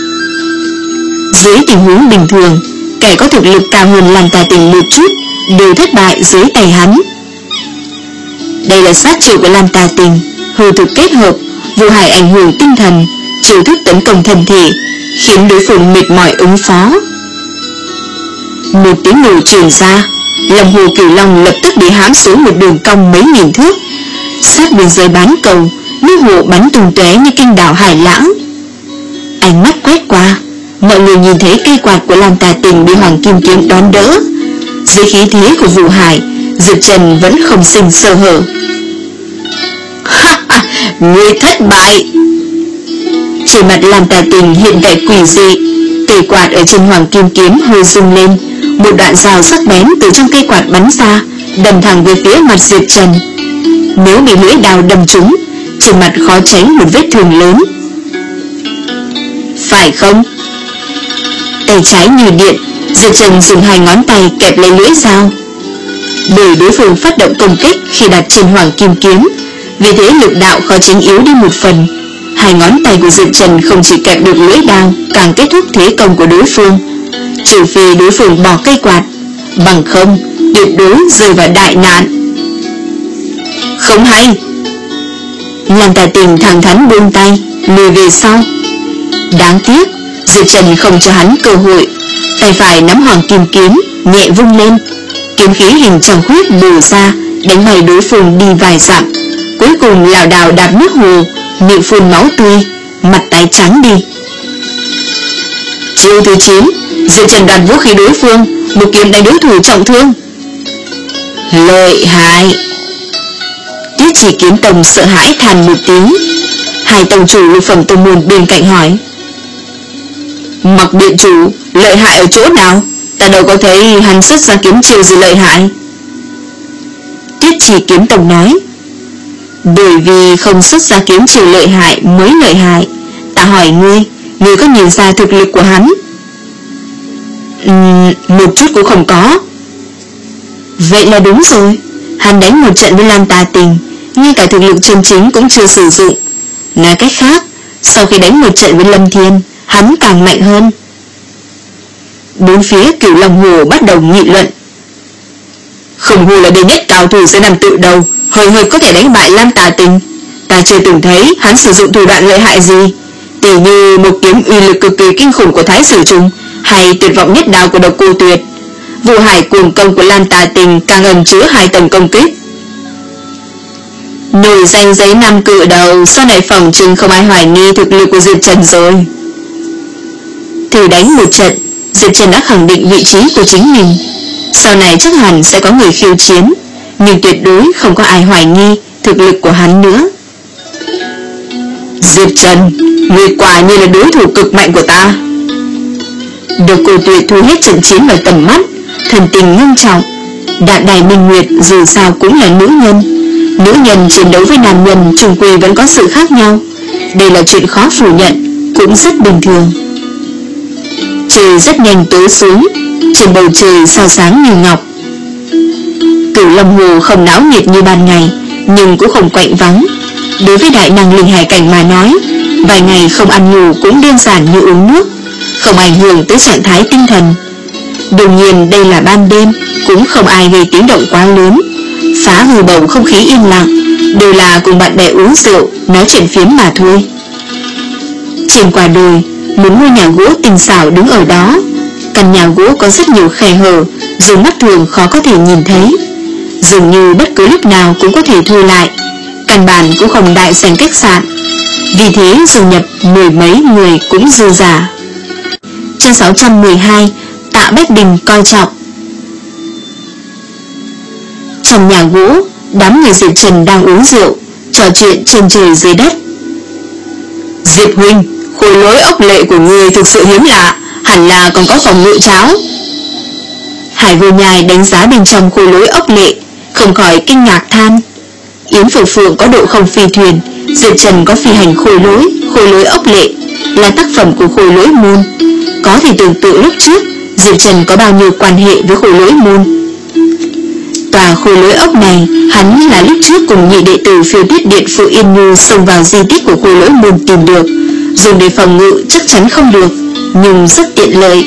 Dưới tình huống bình thường, kẻ có thực lực cao hơn Lam Tà Tình một chút đều thất bại dưới tay hắn. Đây là sát chiêu của Lam Tà Tình, hư thực kết hợp, Vụ Hải ảnh hưởng tinh thần, chiêu thức tấn công thân thể, khiến đối phương mệt mỏi ứng phó. Một tiếng nổ truyền ra, lòng hồ Cửu Long lập tức bị hãm xuống một đường cong mấy nghìn thước. Sát biên giới bán cầu, nước hồ bắn tung tóe như kinh đảo Hải Lãng. Ánh mắt quét qua, mọi người nhìn thấy cây quạt của Lam Tà Tình bị Hoàng Kim Kiếm đón đỡ. Dưới khí thế của Vụ Hải, Diệp Trần vẫn không sinh sơ hở. Ha ha, ngươi thất bại. Trên mặt Lam Tà Tình hiện vẻ quỷ dị, cây quạt ở trên Hoàng Kim Kiếm hơi rung lên, một đoạn rào sắc bén từ trong cây quạt bắn ra, đâm thẳng về phía mặt Diệp Trần. Nếu bị lưỡi đào đâm trúng, trên mặt khó tránh một vết thương lớn. Phải không? Tay trái như điện, Diệp Trần dùng hai ngón tay kẹp lấy lưỡi dao. Bởi đối phương phát động công kích khi đặt trên Hoàng Kim Kiếm, vì thế lực đạo khó tránh yếu đi một phần. Hai ngón tay của Diệp Trần không chỉ kẹp được lưỡi đao, càng kết thúc thế công của đối phương. Trừ phi đối phương bỏ cây quạt, bằng không tuyệt đối rơi vào đại nạn. Không hay. Lam Tà Tình thẳng thắn buông tay, lùi về sau. Đáng tiếc, Diệp Trần không cho hắn cơ hội. Tay phải nắm Hoàng Kim Kiếm, nhẹ vung lên, kiếm khí hình trăng khuyết bổ ra, đánh bay đối phương đi vài dặm. Cuối cùng lảo đảo đạp nước hồ, miệng phun máu tươi, mặt tái trắng đi. Chiêu thứ chín, Diệp Trần đoạt vũ khí đối phương, một kiếm đánh đối thủ trọng thương. Lợi hại. Tuyết Chỉ Kiếm Tông sợ hãi than một tiếng. Hai tông chủ lục phẩm tông môn bên cạnh hỏi, Mặc điện chủ, lợi hại ở chỗ nào? Ta đâu có thấy hắn xuất ra kiếm chiêu gì lợi hại. Tuyết Chỉ Kiếm Tông nói, bởi vì không xuất ra kiếm chiêu lợi hại mới lợi hại. Ta hỏi ngươi, ngươi có nhìn ra thực lực của hắn? Uhm, một chút cũng không có. Vậy là đúng rồi. Hắn đánh một trận với Lam Tà Tình, ngay cả thực lực chân chính cũng chưa sử dụng. Nói cách khác, sau khi đánh một trận với Lâm Thiên, hắn càng mạnh hơn. Bốn phía Cửu Long Hồ bắt đầu nghị luận. Không hồ là đệ nhất cao thủ sẽ nằm tự đầu, hơi hơi có thể đánh bại Lam Tà Tình. Ta chưa từng thấy hắn sử dụng thủ đoạn lợi hại gì, Tỉ như một kiếm uy lực cực kỳ kinh khủng của Thái Sử Trùng, hay tuyệt vọng nhất đao của Độc Cô Tuyệt. Vụ hải cuồng công của Lan Tà Tình càng ẩn chứa hai tầng công kích. Nổi danh giấy năm cự đầu, sau này phòng chừng không ai hoài nghi thực lực của Diệp Trần rồi. Thử đánh một trận, Diệp Trần đã khẳng định vị trí của chính mình. Sau này chắc hẳn sẽ có người khiêu chiến, nhưng tuyệt đối không có ai hoài nghi thực lực của hắn nữa. Diệp Trần, người quả như là đối thủ cực mạnh của ta. Độc Cô Tuyệt thu hết trận chiến vào tầm mắt, thần tình nghiêm trọng. Đạn Đài Minh Nguyệt dù sao cũng là nữ nhân, nữ nhân chiến đấu với nam nhân chung quy vẫn có sự khác nhau. Đây là chuyện khó phủ nhận, cũng rất bình thường. Trời rất nhanh tối xuống, trên bầu trời sao sáng như ngọc. Cửu Long Hồ không náo nhiệt như ban ngày, nhưng cũng không quạnh vắng. Đối với đại năng linh hải cảnh mà nói, vài ngày không ăn ngủ cũng đơn giản như uống nước, không ảnh hưởng tới trạng thái tinh thần. Đương nhiên đây là ban đêm, cũng không ai gây tiếng động quá lớn, phá hư bầu không khí yên lặng, đều là cùng bạn bè uống rượu, nói chuyện phiếm mà thôi. Trên quả đồi, một ngôi nhà gỗ tinh xảo đứng ở đó. Căn nhà gỗ có rất nhiều khe hở, dùng mắt thường khó có thể nhìn thấy, dường như bất cứ lúc nào cũng có thể thu lại. Căn bản cũng không đại sành khách sạn, vì thế dù nhập mười mấy người cũng dư giả. Chương sáu trăm mười hai, Tạ Bách Đình coi trọng. Trong nhà gỗ, đám người Diệp Trần đang uống rượu, trò chuyện trên trời dưới đất. Diệp huynh, khối lỗi ốc lệ của người thực sự hiếm lạ, hẳn là còn có phòng ngự cháo. Hải Vô Nhai đánh giá bên trong khối lỗi ốc lệ, không khỏi kinh ngạc than. Yến Phượng Phượng có độ không phi thuyền, Diệp Trần có phi hành khôi lỗi, khôi lỗi ốc lệ, là tác phẩm của khôi lỗi môn. Có thể tưởng tượng lúc trước Diệp Trần có bao nhiêu quan hệ với khôi lỗi môn. Tòa khôi lỗi ốc này, hắn là lúc trước cùng nhị đệ tử Phiêu Tuyết Điện Phượng Yên Nhu xông vào di tích của khôi lỗi môn tìm được, dùng để phòng ngự chắc chắn không được, nhưng rất tiện lợi.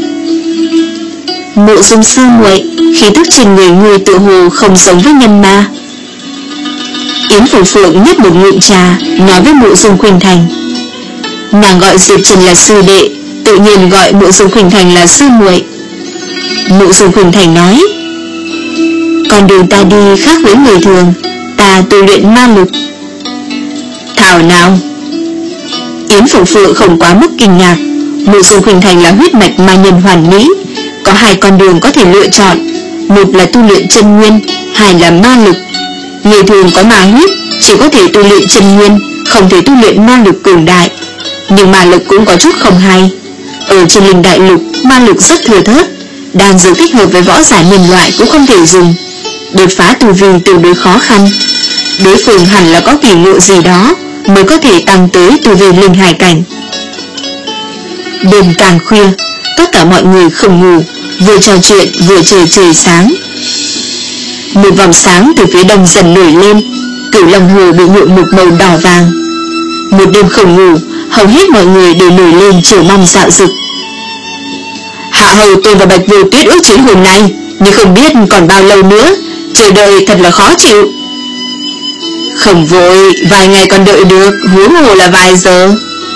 Mộ Dung sư muội, khí tức trên người người tự hồ không giống với nhân ma. Yến Phượng Phượng nhấp một ngụm trà, nói với Mộ Dung Khuynh Thành. Nàng gọi Diệp Trần là sư đệ, tự nhiên gọi Mộ Dung Khuynh Thành là sư muội. Mộ Dung Khuynh Thành nói, con đường ta đi khác với người thường, ta tu luyện ma lực. Thảo nào? Yến Phượng Phượng không quá mức kinh ngạc. Mộ Dung Khuynh Thành là huyết mạch ma nhân hoàn mỹ, có hai con đường có thể lựa chọn, một là tu luyện chân nguyên, hai là ma lực. Người thường có ma huyết chỉ có thể tu luyện chân nguyên, không thể tu luyện ma lực cường đại. Nhưng ma lực cũng có chút không hay. Ở trên linh đại lục, ma lực rất thừa thớt, đan dược thích hợp với võ giả nhân loại cũng không thể dùng, đột phá tu vi tương đối khó khăn. Đối phương hẳn là có kỳ ngộ gì đó mới có thể tăng tới tu vi linh hải cảnh. Đêm càng khuya, tất cả mọi người không ngủ, vừa trò chuyện vừa chờ trời sáng. Một vòng sáng từ phía đông dần nổi lên, Cửu Long Hồ bị nhuộm một màu đỏ vàng. Một đêm không ngủ, hầu hết mọi người đều nổi lên chiều mong dạo dực. Hạ Hầu Tôn và Bạch Vô Tuyết ước chiến hôm nay, nhưng không biết còn bao lâu nữa, chờ đợi thật là khó chịu. Không vội, vài ngày còn đợi được, huống hồ là vài giờ.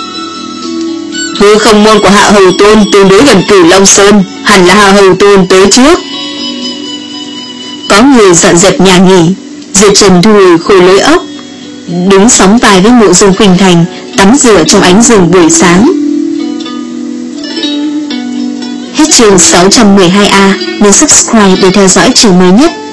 Hư không môn của Hạ Hầu Tôn tương đối gần Cửu Long Sơn, hẳn là Hạ Hầu Tôn tới trước. Có người dọn dẹp nhà nghỉ. Diệp Trần thu hồi khối lối ốc, đứng sóng vai với Mộ Dung Khuynh Thành, tắm rửa trong ánh dương buổi sáng. Hết chương sáu trăm mười hai A, nhấn subscribe để theo dõi chương mới nhất.